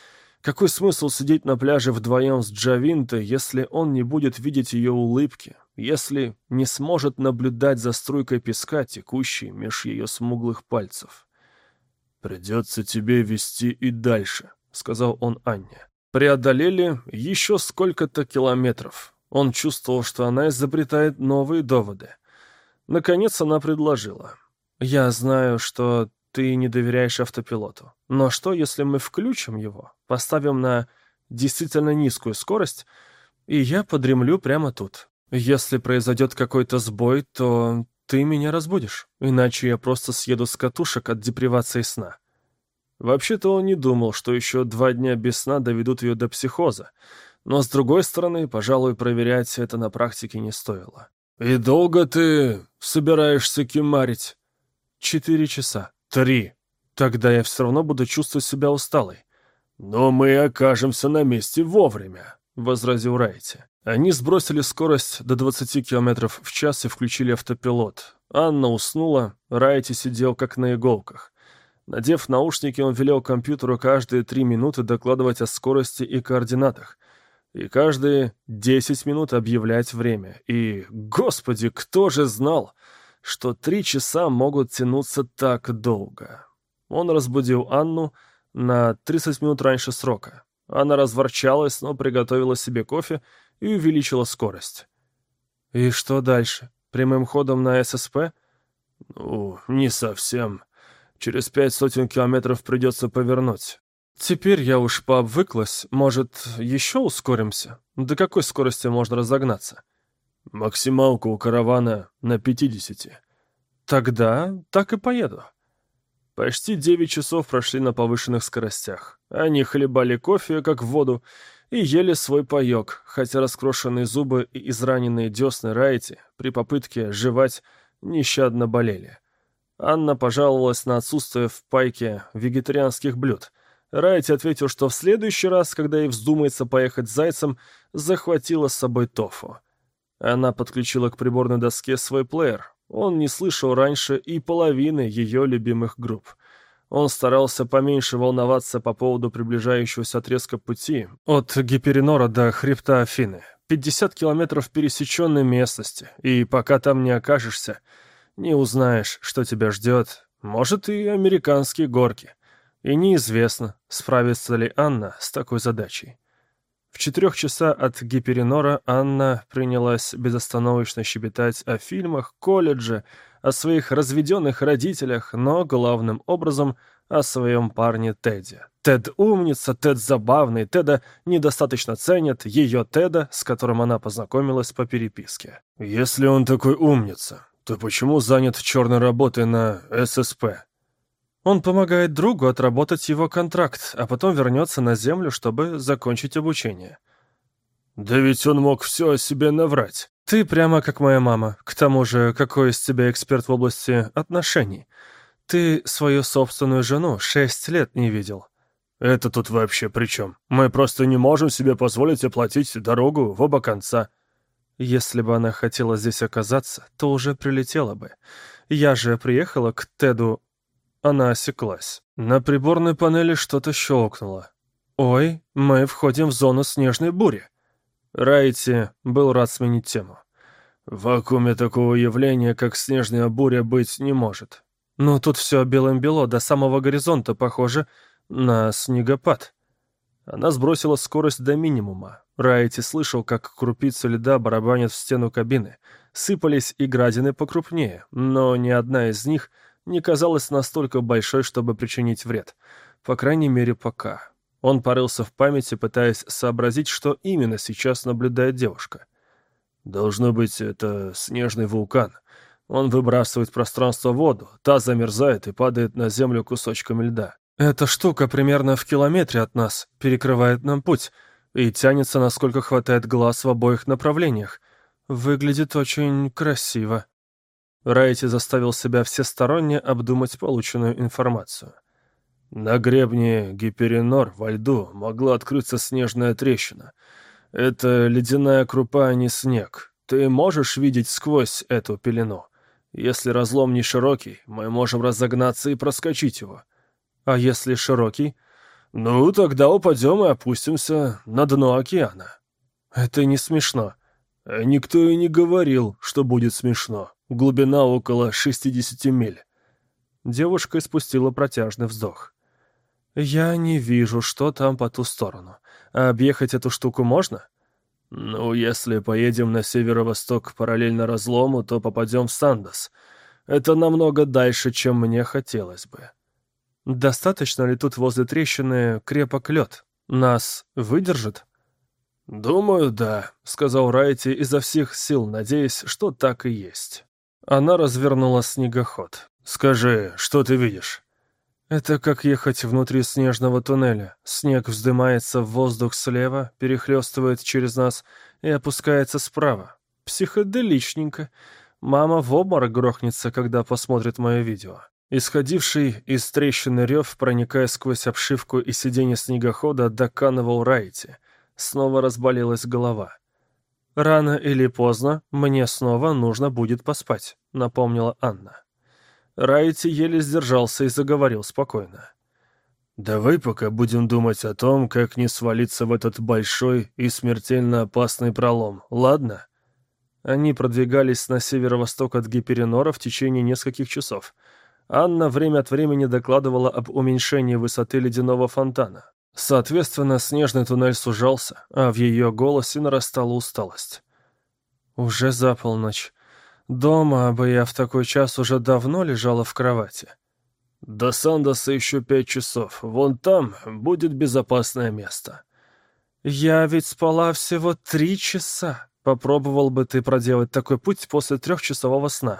Какой смысл сидеть на пляже вдвоем с Джавинтой, если он не будет видеть ее улыбки, если не сможет наблюдать за струйкой песка, текущей меж ее смуглых пальцев? «Придется тебе вести и дальше», — сказал он Анне. Преодолели еще сколько-то километров. Он чувствовал, что она изобретает новые доводы. Наконец она предложила. «Я знаю, что ты не доверяешь автопилоту. Но что, если мы включим его, поставим на действительно низкую скорость, и я подремлю прямо тут? Если произойдет какой-то сбой, то ты меня разбудишь, иначе я просто съеду с катушек от депривации сна». Вообще-то он не думал, что еще два дня без сна доведут ее до психоза, но, с другой стороны, пожалуй, проверять это на практике не стоило. «И долго ты собираешься кемарить?» «Четыре часа». «Три». «Тогда я все равно буду чувствовать себя усталой». «Но мы окажемся на месте вовремя», — возразил Райти. Они сбросили скорость до двадцати километров в час и включили автопилот. Анна уснула, Райти сидел как на иголках. Надев наушники, он велел компьютеру каждые три минуты докладывать о скорости и координатах. И каждые десять минут объявлять время. И, господи, кто же знал, что три часа могут тянуться так долго? Он разбудил Анну на тридцать минут раньше срока. Она разворчалась, но приготовила себе кофе и увеличила скорость. «И что дальше? Прямым ходом на ССП?» «Ну, не совсем. Через пять сотен километров придется повернуть». «Теперь я уж пообвыклась. Может, еще ускоримся? До какой скорости можно разогнаться?» «Максималка у каравана на пятидесяти». «Тогда так и поеду». Почти девять часов прошли на повышенных скоростях. Они хлебали кофе, как в воду, и ели свой паёк, хотя раскрошенные зубы и израненные десны Райти при попытке жевать нещадно болели. Анна пожаловалась на отсутствие в пайке вегетарианских блюд. Райти ответил, что в следующий раз, когда ей вздумается поехать с зайцем, захватила с собой тофу. Она подключила к приборной доске свой плеер. Он не слышал раньше и половины ее любимых групп. Он старался поменьше волноваться по поводу приближающегося отрезка пути от Гиперинора до хребта Афины. пятьдесят километров пересеченной местности, и пока там не окажешься, не узнаешь, что тебя ждет. Может, и американские горки. И неизвестно, справится ли Анна с такой задачей. В четырех часах от Гиперинора Анна принялась безостановочно щебетать о фильмах, колледже, о своих разведенных родителях, но главным образом о своем парне Теде. Тед умница, Тед забавный, Теда недостаточно ценят, ее Теда, с которым она познакомилась по переписке. «Если он такой умница, то почему занят черной работой на ССП?» Он помогает другу отработать его контракт, а потом вернется на Землю, чтобы закончить обучение. «Да ведь он мог все о себе наврать». «Ты прямо как моя мама. К тому же, какой из тебя эксперт в области отношений? Ты свою собственную жену шесть лет не видел». «Это тут вообще при чем? Мы просто не можем себе позволить оплатить дорогу в оба конца». «Если бы она хотела здесь оказаться, то уже прилетела бы. Я же приехала к Теду...» Она осеклась. На приборной панели что-то щелкнуло. «Ой, мы входим в зону снежной бури». Райти был рад сменить тему. «В вакууме такого явления, как снежная буря, быть не может». «Ну, тут все белым-бело, до самого горизонта похоже на снегопад». Она сбросила скорость до минимума. Райти слышал, как крупицы льда барабанят в стену кабины. Сыпались и градины покрупнее, но ни одна из них не казалась настолько большой, чтобы причинить вред. По крайней мере, пока. Он порылся в памяти, пытаясь сообразить, что именно сейчас наблюдает девушка. «Должно быть, это снежный вулкан. Он выбрасывает в пространство воду, та замерзает и падает на землю кусочками льда». «Эта штука примерно в километре от нас, перекрывает нам путь и тянется, насколько хватает глаз в обоих направлениях. Выглядит очень красиво». Райти заставил себя всесторонне обдумать полученную информацию. На гребне Гиперинор во льду могла открыться снежная трещина. Это ледяная крупа, а не снег. Ты можешь видеть сквозь эту пелену? Если разлом не широкий, мы можем разогнаться и проскочить его. А если широкий? «Ну, тогда упадем и опустимся на дно океана». «Это не смешно». «Никто и не говорил, что будет смешно. Глубина около шестидесяти миль». Девушка испустила протяжный вздох. «Я не вижу, что там по ту сторону. А объехать эту штуку можно?» «Ну, если поедем на северо-восток параллельно разлому, то попадем в Сандос. Это намного дальше, чем мне хотелось бы». «Достаточно ли тут возле трещины крепок лед? Нас выдержит?» «Думаю, да», — сказал Райти изо всех сил, надеясь, что так и есть. Она развернула снегоход. «Скажи, что ты видишь?» «Это как ехать внутри снежного туннеля. Снег вздымается в воздух слева, перехлестывает через нас и опускается справа. Психоделичненько. Мама в обморок грохнется, когда посмотрит мое видео». Исходивший из трещины рев, проникая сквозь обшивку и сиденье снегохода, доканывал Райти. Снова разболелась голова. «Рано или поздно мне снова нужно будет поспать», — напомнила Анна. Райти еле сдержался и заговорил спокойно. «Давай пока будем думать о том, как не свалиться в этот большой и смертельно опасный пролом, ладно?» Они продвигались на северо-восток от Гиперинора в течение нескольких часов. Анна время от времени докладывала об уменьшении высоты ледяного фонтана. Соответственно, снежный туннель сужался, а в ее голосе нарастала усталость. «Уже за полночь. Дома бы я в такой час уже давно лежала в кровати». «До Сандоса еще пять часов. Вон там будет безопасное место». «Я ведь спала всего три часа. Попробовал бы ты проделать такой путь после трехчасового сна?»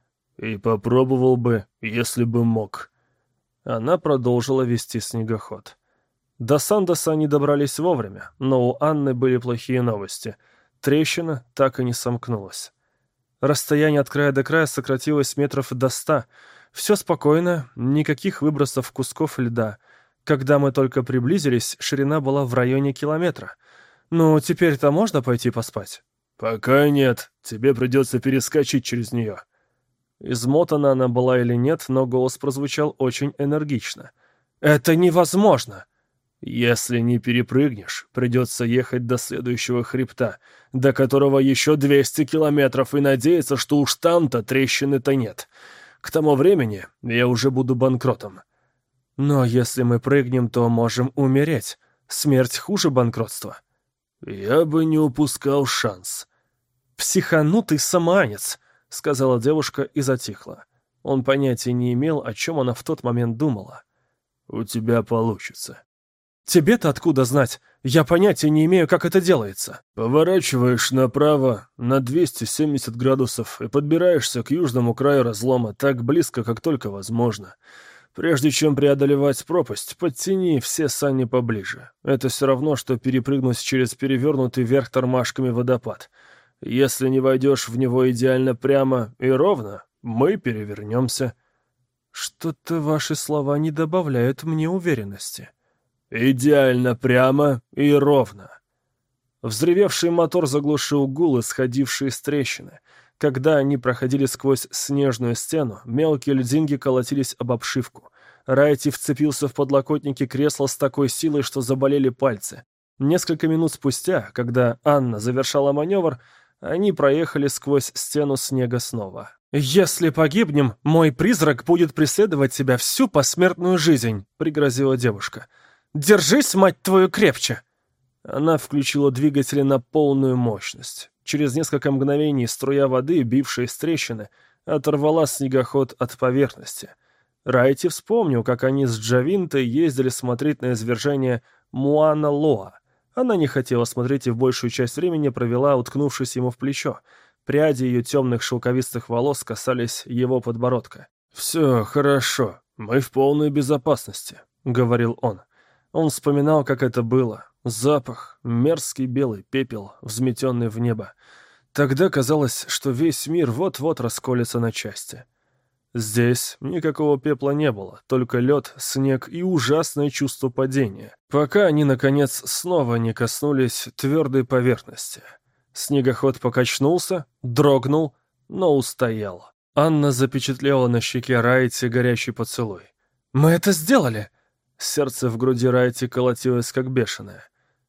«И попробовал бы, если бы мог». Она продолжила вести снегоход. До Сандоса они добрались вовремя, но у Анны были плохие новости. Трещина так и не сомкнулась. Расстояние от края до края сократилось метров до ста. Все спокойно, никаких выбросов кусков льда. Когда мы только приблизились, ширина была в районе километра. «Ну, теперь-то можно пойти поспать?» «Пока нет. Тебе придется перескочить через нее». Измотана она была или нет, но голос прозвучал очень энергично. «Это невозможно!» «Если не перепрыгнешь, придется ехать до следующего хребта, до которого еще двести километров, и надеяться, что уж там-то трещины-то нет. К тому времени я уже буду банкротом». «Но если мы прыгнем, то можем умереть. Смерть хуже банкротства». «Я бы не упускал шанс». «Психанутый самоанец», — сказала девушка и затихла. Он понятия не имел, о чем она в тот момент думала. «У тебя получится». «Тебе-то откуда знать? Я понятия не имею, как это делается». «Поворачиваешь направо на двести семьдесят градусов и подбираешься к южному краю разлома так близко, как только возможно. Прежде чем преодолевать пропасть, подтяни все сани поближе. Это все равно, что перепрыгнуть через перевернутый вверх тормашками водопад. Если не войдешь в него идеально прямо и ровно, мы перевернемся». «Что-то ваши слова не добавляют мне уверенности». «Идеально прямо и ровно». Взревевший мотор заглушил гул, исходивший из трещины. Когда они проходили сквозь снежную стену, мелкие льдинки колотились об обшивку. Райти вцепился в подлокотники кресла с такой силой, что заболели пальцы. Несколько минут спустя, когда Анна завершала маневр, они проехали сквозь стену снега снова. «Если погибнем, мой призрак будет преследовать тебя всю посмертную жизнь», — пригрозила девушка. «Держись, мать твою, крепче!» Она включила двигатели на полную мощность. Через несколько мгновений струя воды, бившая из трещины, оторвала снегоход от поверхности. Райти вспомнил, как они с Джавинтой ездили смотреть на извержение Муана-Лоа. Она не хотела смотреть и в большую часть времени провела, уткнувшись ему в плечо. Пряди ее темных шелковистых волос касались его подбородка. «Все хорошо, мы в полной безопасности», — говорил он. Он вспоминал, как это было. Запах, мерзкий белый пепел, взметенный в небо. Тогда казалось, что весь мир вот-вот расколется на части. Здесь никакого пепла не было, только лед, снег и ужасное чувство падения, пока они, наконец, снова не коснулись твердой поверхности. Снегоход покачнулся, дрогнул, но устоял. Анна запечатлела на щеке Райти горячий поцелуй. «Мы это сделали!» Сердце в груди Райти колотилось как бешеное.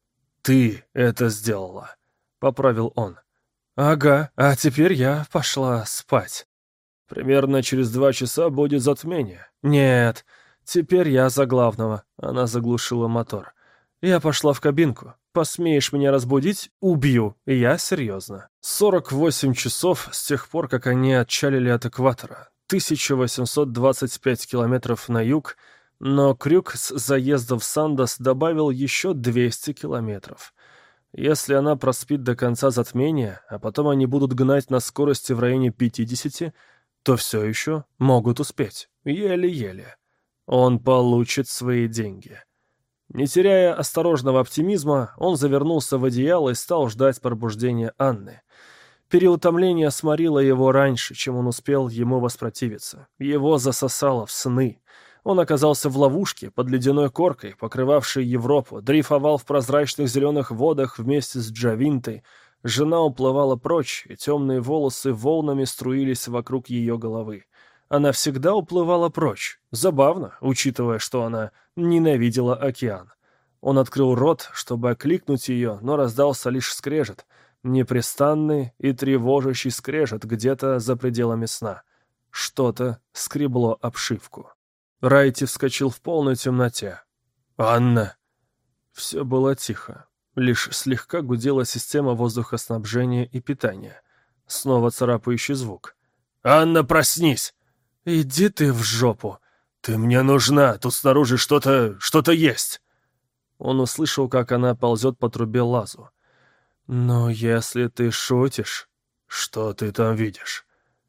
«Ты это сделала», — поправил он. «Ага, а теперь я пошла спать». «Примерно через два часа будет затмение». «Нет, теперь я за главного». Она заглушила мотор. «Я пошла в кабинку. Посмеешь меня разбудить — убью. Я серьезно». сорок восемь часов с тех пор, как они отчалили от экватора. тысяча восемьсот двадцать пять километров на юг, но крюк с заезда в Сандос добавил еще двести километров. Если она проспит до конца затмения, а потом они будут гнать на скорости в районе пятидесяти, то все еще могут успеть. Еле-еле. Он получит свои деньги. Не теряя осторожного оптимизма, он завернулся в одеяло и стал ждать пробуждения Анны. Переутомление сморило его раньше, чем он успел ему воспротивиться. Его засосало в сны. Он оказался в ловушке под ледяной коркой, покрывавшей Европу, дрейфовал в прозрачных зеленых водах вместе с Джавинтой. Жена уплывала прочь, и темные волосы волнами струились вокруг ее головы. Она всегда уплывала прочь. Забавно, учитывая, что она ненавидела океан. Он открыл рот, чтобы окликнуть ее, но раздался лишь скрежет. Непрестанный и тревожащий скрежет где-то за пределами сна. Что-то скребло обшивку. Райти вскочил в полной темноте. «Анна!» Все было тихо. Лишь слегка гудела система воздухоснабжения и питания. Снова царапающий звук. «Анна, проснись!» «Иди ты в жопу!» «Ты мне нужна! Тут снаружи что-то... что-то есть!» Он услышал, как она ползет по трубе лазу. «Но если ты шутишь...» «Что ты там видишь?»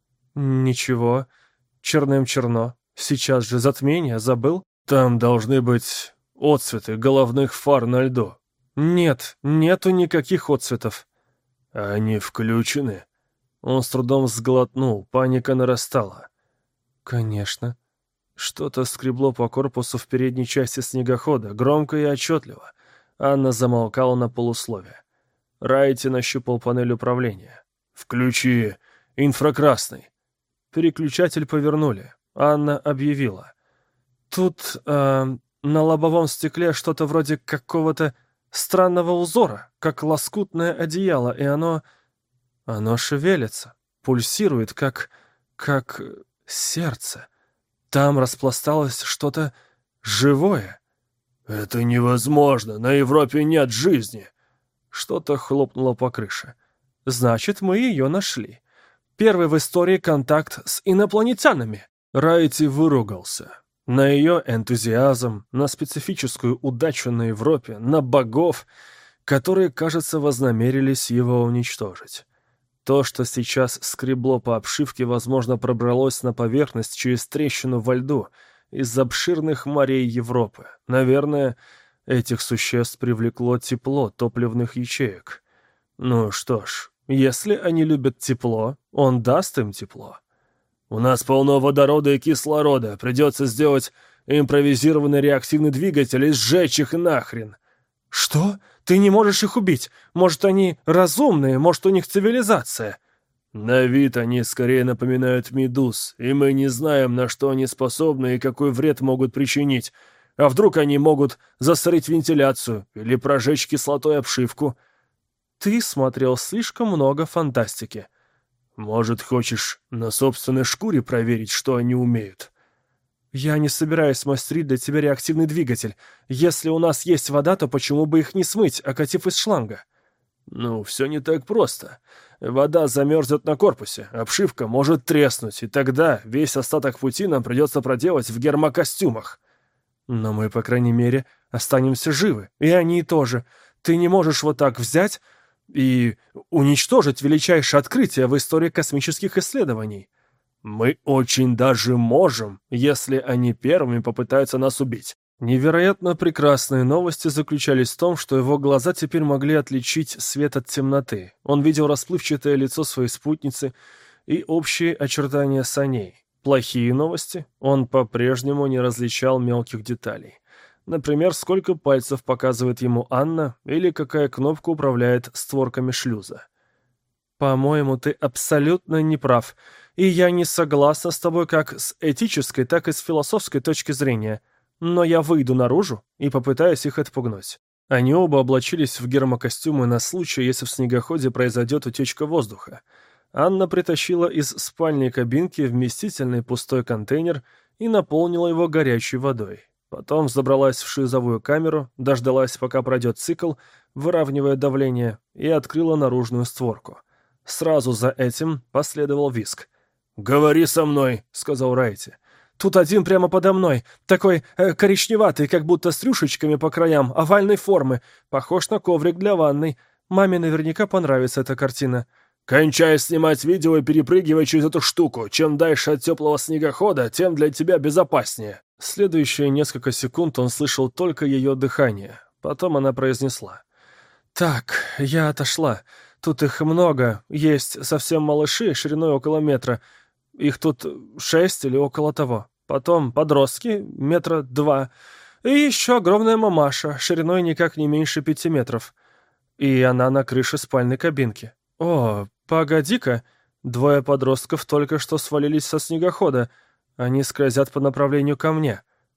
«Ничего. Черным черно. Сейчас же затмение, забыл? Там должны быть отсветы головных фар на льду». «Нет, нету никаких отсветов». «Они включены?» Он с трудом сглотнул, паника нарастала. «Конечно». Что-то скребло по корпусу в передней части снегохода, громко и отчетливо. Анна замолкала на полусловие. Райти нащупал панель управления. «Включи инфракрасный». Переключатель повернули. Анна объявила. «Тут э, на лобовом стекле что-то вроде какого-то странного узора, как лоскутное одеяло, и оно... оно шевелится, пульсирует, как... как сердце. Там распласталось что-то живое». «Это невозможно, на Европе нет жизни». Что-то хлопнуло по крыше. «Значит, мы ее нашли. Первый в истории контакт с инопланетянами». Райти выругался. На ее энтузиазм, на специфическую удачу на Европе, на богов, которые, кажется, вознамерились его уничтожить. То, что сейчас скребло по обшивке, возможно, пробралось на поверхность через трещину во льду из обширных морей Европы. Наверное, этих существ привлекло тепло топливных ячеек. Ну что ж, если они любят тепло, он даст им тепло. «У нас полно водорода и кислорода. Придется сделать импровизированный реактивный двигатель и сжечь их нахрен». «Что? Ты не можешь их убить? Может, они разумные, может, у них цивилизация?» «На вид они скорее напоминают медуз, и мы не знаем, на что они способны и какой вред могут причинить. А вдруг они могут засорить вентиляцию или прожечь кислотой обшивку?» «Ты смотрел слишком много фантастики». «Может, хочешь на собственной шкуре проверить, что они умеют?» «Я не собираюсь мастерить для тебя реактивный двигатель. Если у нас есть вода, то почему бы их не смыть, окатив из шланга?» «Ну, все не так просто. Вода замерзнет на корпусе, обшивка может треснуть, и тогда весь остаток пути нам придется проделать в гермокостюмах». «Но мы, по крайней мере, останемся живы, и они тоже. Ты не можешь вот так взять и уничтожить величайшее открытие в истории космических исследований». «Мы очень даже можем, если они первыми попытаются нас убить». Невероятно прекрасные новости заключались в том, что его глаза теперь могли отличить свет от темноты. Он видел расплывчатое лицо своей спутницы и общие очертания саней. Плохие новости — он по-прежнему не различал мелких деталей. Например, сколько пальцев показывает ему Анна или какая кнопка управляет створками шлюза. «По-моему, ты абсолютно не прав, и я не согласна с тобой как с этической, так и с философской точки зрения. но я выйду наружу и попытаюсь их отпугнуть». Они оба облачились в гермокостюмы на случай, если в снегоходе произойдет утечка воздуха. Анна притащила из спальной кабинки вместительный пустой контейнер и наполнила его горячей водой. Потом забралась в шлюзовую камеру, дождалась, пока пройдет цикл, выравнивая давление, и открыла наружную створку. Сразу за этим последовал визг. «Говори со мной», — сказал Райти. «Тут один прямо подо мной, такой э, коричневатый, как будто с рюшечками по краям, овальной формы, похож на коврик для ванной. Маме наверняка понравится эта картина». «Кончай снимать видео и перепрыгивай через эту штуку. Чем дальше от теплого снегохода, тем для тебя безопаснее». Следующие несколько секунд он слышал только ее дыхание. Потом она произнесла. «Так, я отошла. Тут их много. Есть совсем малыши, шириной около метра. Их тут шесть или около того. Потом подростки, метра два. И еще огромная мамаша, шириной никак не меньше пяти метров. И она на крыше спальной кабинки. О, погоди-ка. Двое подростков только что свалились со снегохода. Они скользят по направлению ко мне.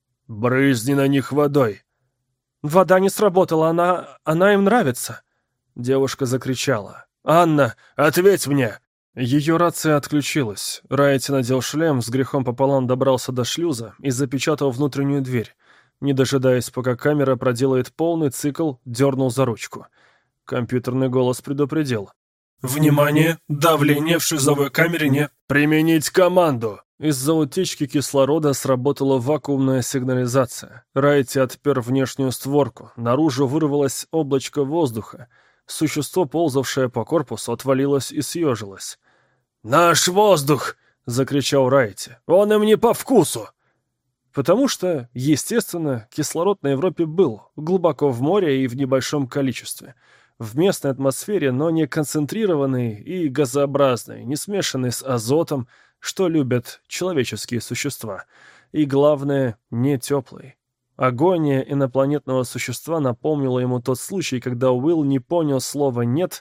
Брызни на них водой». «Вода не сработала, она... она им нравится». Девушка закричала. «Анна, ответь мне!» Ее рация отключилась. Райти надел шлем, с грехом пополам добрался до шлюза и запечатал внутреннюю дверь. Не дожидаясь, пока камера проделает полный цикл, дернул за ручку. Компьютерный голос предупредил. «Внимание! Давление в шлюзовой камере не...» «Применить команду!» Из-за утечки кислорода сработала вакуумная сигнализация. Райти отпер внешнюю створку. Наружу вырвалось облачко воздуха. Существо, ползавшее по корпусу, отвалилось и съежилось. «Наш воздух!» — закричал Райти. «Он им не по вкусу!» Потому что, естественно, кислород на Европе был, глубоко в море и в небольшом количестве. В местной атмосфере, но не концентрированный и газообразный, не смешанный с азотом, что любят человеческие существа. И, главное, не теплый. Агония инопланетного существа напомнила ему тот случай, когда Уилл не понял слова «нет»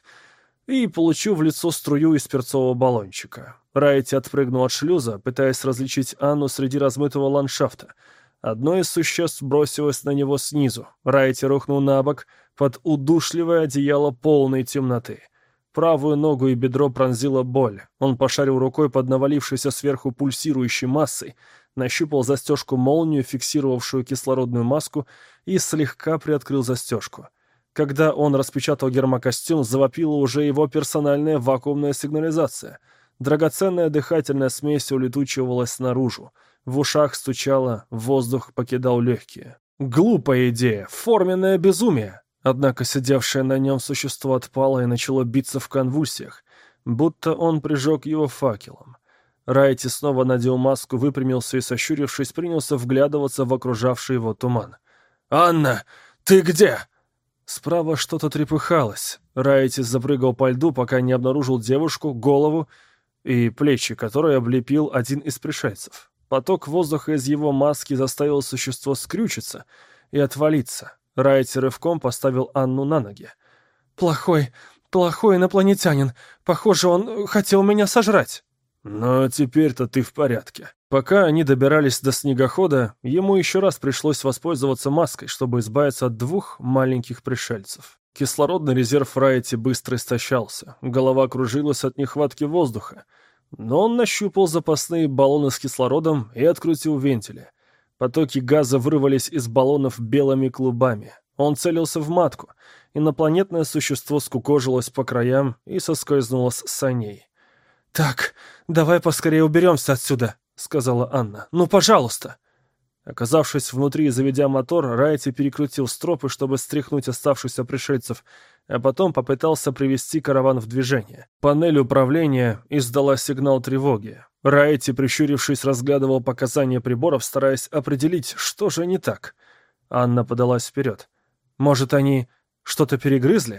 и получил в лицо струю из перцового баллончика. Райти отпрыгнул от шлюза, пытаясь различить Анну среди размытого ландшафта. Одно из существ бросилось на него снизу. Райти рухнул на бок под удушливое одеяло полной темноты. Правую ногу и бедро пронзила боль. Он пошарил рукой под навалившейся сверху пульсирующей массой, нащупал застежку-молнию, фиксировавшую кислородную маску, и слегка приоткрыл застежку. Когда он распечатал гермокостюм, завопила уже его персональная вакуумная сигнализация. Драгоценная дыхательная смесь улетучивалась наружу. В ушах стучало, воздух покидал легкие. Глупая идея, форменное безумие. Однако сидевшее на нем существо отпало и начало биться в конвульсиях, будто он прижег его факелом. Райти снова надел маску, выпрямился и, сощурившись, принялся вглядываться в окружавший его туман. «Анна, ты где?» Справа что-то трепыхалось. Райти запрыгал по льду, пока не обнаружил девушку, голову и плечи, которые облепил один из пришельцев. Поток воздуха из его маски заставил существо скрючиться и отвалиться. Райти рывком поставил Анну на ноги. «Плохой, плохой инопланетянин. Похоже, он хотел меня сожрать». «Но теперь-то ты в порядке». Пока они добирались до снегохода, ему еще раз пришлось воспользоваться маской, чтобы избавиться от двух маленьких пришельцев. Кислородный резерв Райти быстро истощался, голова кружилась от нехватки воздуха. Но он нащупал запасные баллоны с кислородом и открутил вентили. Потоки газа вырвались из баллонов белыми клубами. Он целился в матку. Инопланетное существо скукожилось по краям и соскользнуло с саней. «Так, давай поскорее уберемся отсюда», — сказала Анна. «Ну, пожалуйста». Оказавшись внутри и заведя мотор, Райти перекрутил стропы, чтобы стряхнуть оставшихся пришельцев, а потом попытался привести караван в движение. Панель управления издала сигнал тревоги. Райти, прищурившись, разглядывал показания приборов, стараясь определить, что же не так. Анна подалась вперед. «Может, они что-то перегрызли?»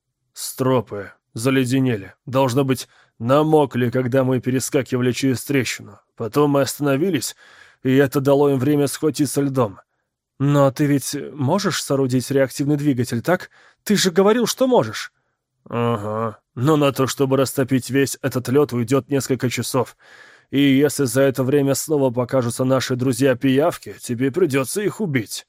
«Стропы заледенели. Должно быть, намокли, когда мы перескакивали через трещину. Потом мы остановились, и это дало им время схватиться со льдом». «Но ты ведь можешь соорудить реактивный двигатель, так? Ты же говорил, что можешь». «Ага. Но на то, чтобы растопить весь этот лед, уйдет несколько часов. И если за это время снова покажутся наши друзья-пиявки, тебе придется их убить».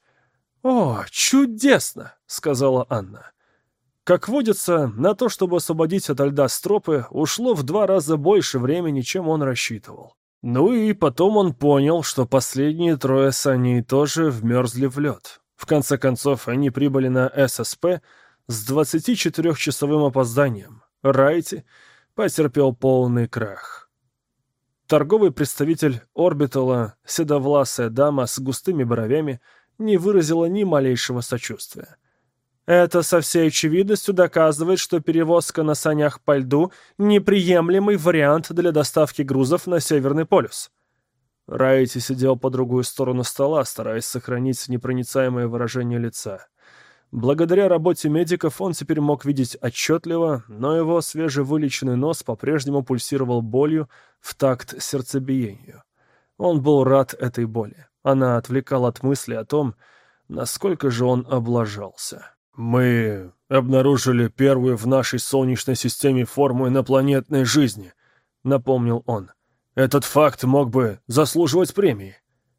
«О, чудесно!» — сказала Анна. Как водится, на то, чтобы освободить ото льда стропы, ушло в два раза больше времени, чем он рассчитывал. Ну и потом он понял, что последние трое саней тоже вмерзли в лед. В конце концов, они прибыли на эс эс пэ с двадцатичетырёхчасовым опозданием. Райти потерпел полный крах. Торговый представитель Орбитала, седовласая дама с густыми бровями, не выразила ни малейшего сочувствия. «Это со всей очевидностью доказывает, что перевозка на санях по льду — неприемлемый вариант для доставки грузов на Северный полюс». Райти сидел по другую сторону стола, стараясь сохранить непроницаемое выражение лица. Благодаря работе медиков он теперь мог видеть отчетливо, но его свежевылеченный нос по-прежнему пульсировал болью в такт сердцебиению. Он был рад этой боли. Она отвлекала от мысли о том, насколько же он облажался. «Мы обнаружили первую в нашей Солнечной системе форму инопланетной жизни», — напомнил он. «Этот факт мог бы заслуживать премии».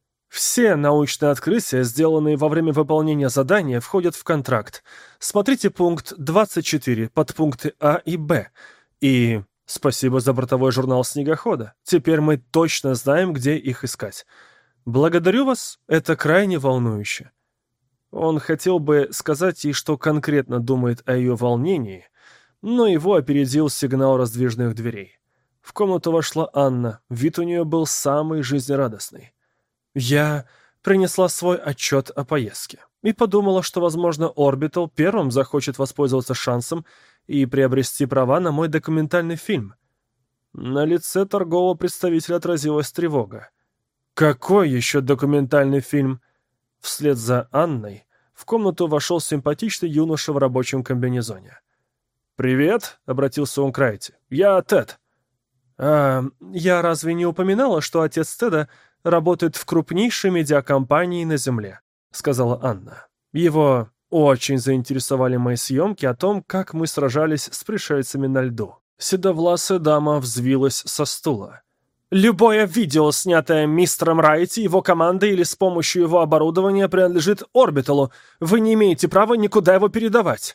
Все научные открытия, сделанные во время выполнения задания, входят в контракт. Смотрите пункт двадцать четыре, подпункты А и Б. И спасибо за бортовой журнал снегохода. Теперь мы точно знаем, где их искать. Благодарю вас, это крайне волнующе. Он хотел бы сказать ей, что конкретно думает о ее волнении, но его опередил сигнал раздвижных дверей. В комнату вошла Анна, вид у нее был самый жизнерадостный. «Я принесла свой отчет о поездке и подумала, что, возможно, Орбитал первым захочет воспользоваться шансом и приобрести права на мой документальный фильм». На лице торгового представителя отразилась тревога. «Какой еще документальный фильм?» Вслед за Анной в комнату вошел симпатичный юноша в рабочем комбинезоне. «Привет», — обратился он к Райти. «Я Тед». «А я разве не упоминала, что отец Теда работает в крупнейшей медиакомпании на Земле?» — сказала Анна. «Его очень заинтересовали мои съемки о том, как мы сражались с пришельцами на льду». Седовласая дама взвилась со стула. «Любое видео, снятое мистером Райти, его командой или с помощью его оборудования, принадлежит Орбиталу. Вы не имеете права никуда его передавать».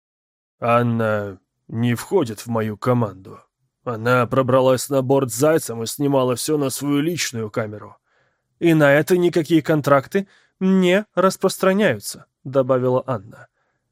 «Анна не входит в мою команду. Она пробралась на борт зайцем и снимала все на свою личную камеру». «И на это никакие контракты не распространяются», — добавила Анна.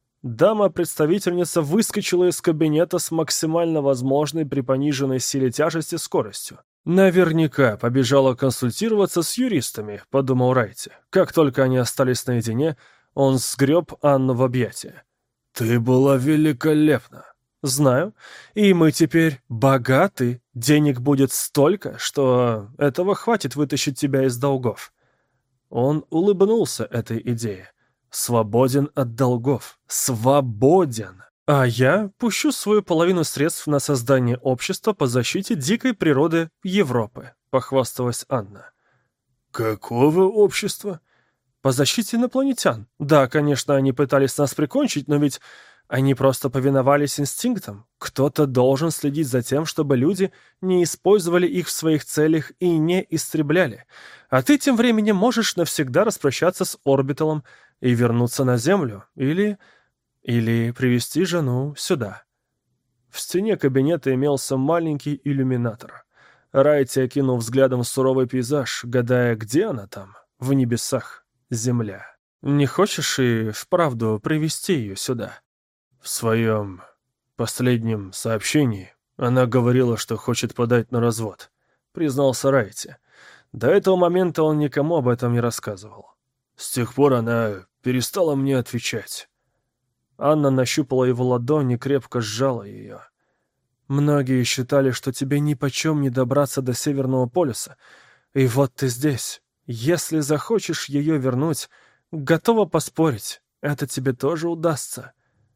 Дама-представительница выскочила из кабинета с максимально возможной при пониженной силе тяжести скоростью. «Наверняка побежала консультироваться с юристами», — подумал Райти. Как только они остались наедине, он сгреб Анну в объятия. «Ты была великолепна». «Знаю. И мы теперь богаты. Денег будет столько, что этого хватит вытащить тебя из долгов». Он улыбнулся этой идее. «Свободен от долгов. Свободен. А я пущу свою половину средств на создание общества по защите дикой природы Европы», — похвасталась Анна. «Какого общества?» «По защите инопланетян. Да, конечно, они пытались нас прикончить, но ведь они просто повиновались инстинктам. Кто-то должен следить за тем, чтобы люди не использовали их в своих целях и не истребляли. А ты тем временем можешь навсегда распрощаться с Орбиталом и вернуться на Землю, или... или привести жену сюда». В стене кабинета имелся маленький иллюминатор. Райти окинул взглядом суровый пейзаж, гадая, где она там, в небесах, Земля. «Не хочешь и вправду привести ее сюда?» В своем последнем сообщении она говорила, что хочет подать на развод, признался Райти. До этого момента он никому об этом не рассказывал. С тех пор она перестала мне отвечать. Анна нащупала его ладонь и крепко сжала ее. «Многие считали, что тебе нипочем не добраться до Северного полюса. И вот ты здесь. Если захочешь ее вернуть, готова поспорить, это тебе тоже удастся».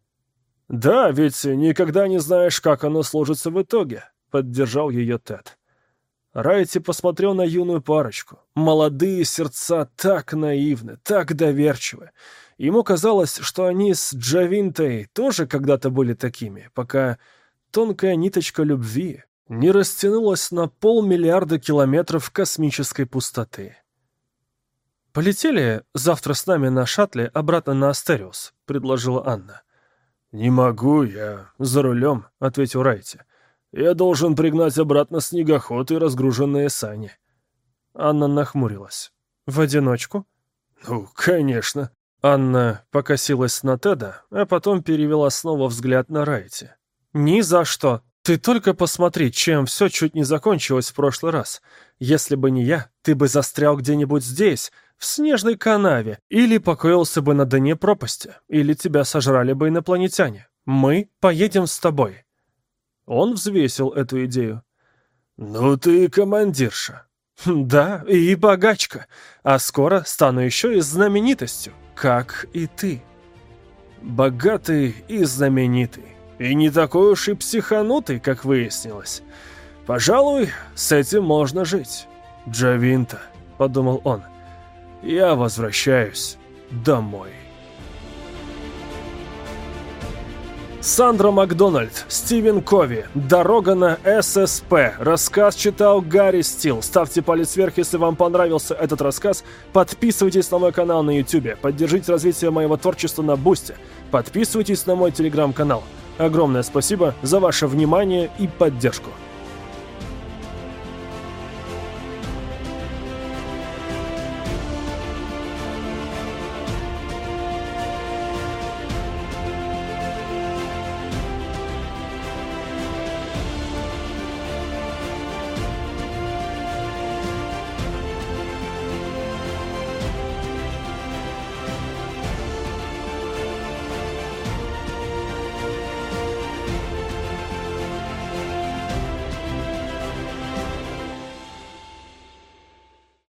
«Да, ведь никогда не знаешь, как оно сложится в итоге», — поддержал ее Тед. Райти посмотрел на юную парочку. Молодые сердца так наивны, так доверчивы. Ему казалось, что они с Джавинтой тоже когда-то были такими, пока тонкая ниточка любви не растянулась на полмиллиарда километров космической пустоты. «Полетели завтра с нами на шаттле обратно на Астериус», — предложила Анна. «Не могу, я за рулем», — ответил Райти. «Я должен пригнать обратно снегоход и разгруженные сани». Анна нахмурилась. «В одиночку?» «Ну, конечно». Анна покосилась на Теда, а потом перевела снова взгляд на Райти. «Ни за что. Ты только посмотри, чем все чуть не закончилось в прошлый раз. Если бы не я, ты бы застрял где-нибудь здесь, в снежной канаве, или покоился бы на дне пропасти, или тебя сожрали бы инопланетяне. Мы поедем с тобой». Он взвесил эту идею. «Ну ты командирша». «Да, и богачка, а скоро стану еще и знаменитостью, как и ты». «Богатый и знаменитый, и не такой уж и психанутый, как выяснилось. Пожалуй, с этим можно жить. Джавинта», — подумал он, — «я возвращаюсь домой». Сандра Макдональд, Стивен Кови, «Дорога на эс эс пэ». Рассказ читал Гарри Стил. Ставьте палец вверх, если вам понравился этот рассказ. Подписывайтесь на мой канал на ютубе. Поддержите развитие моего творчества на Бусти. Подписывайтесь на мой телеграм-канал. Огромное спасибо за ваше внимание и поддержку.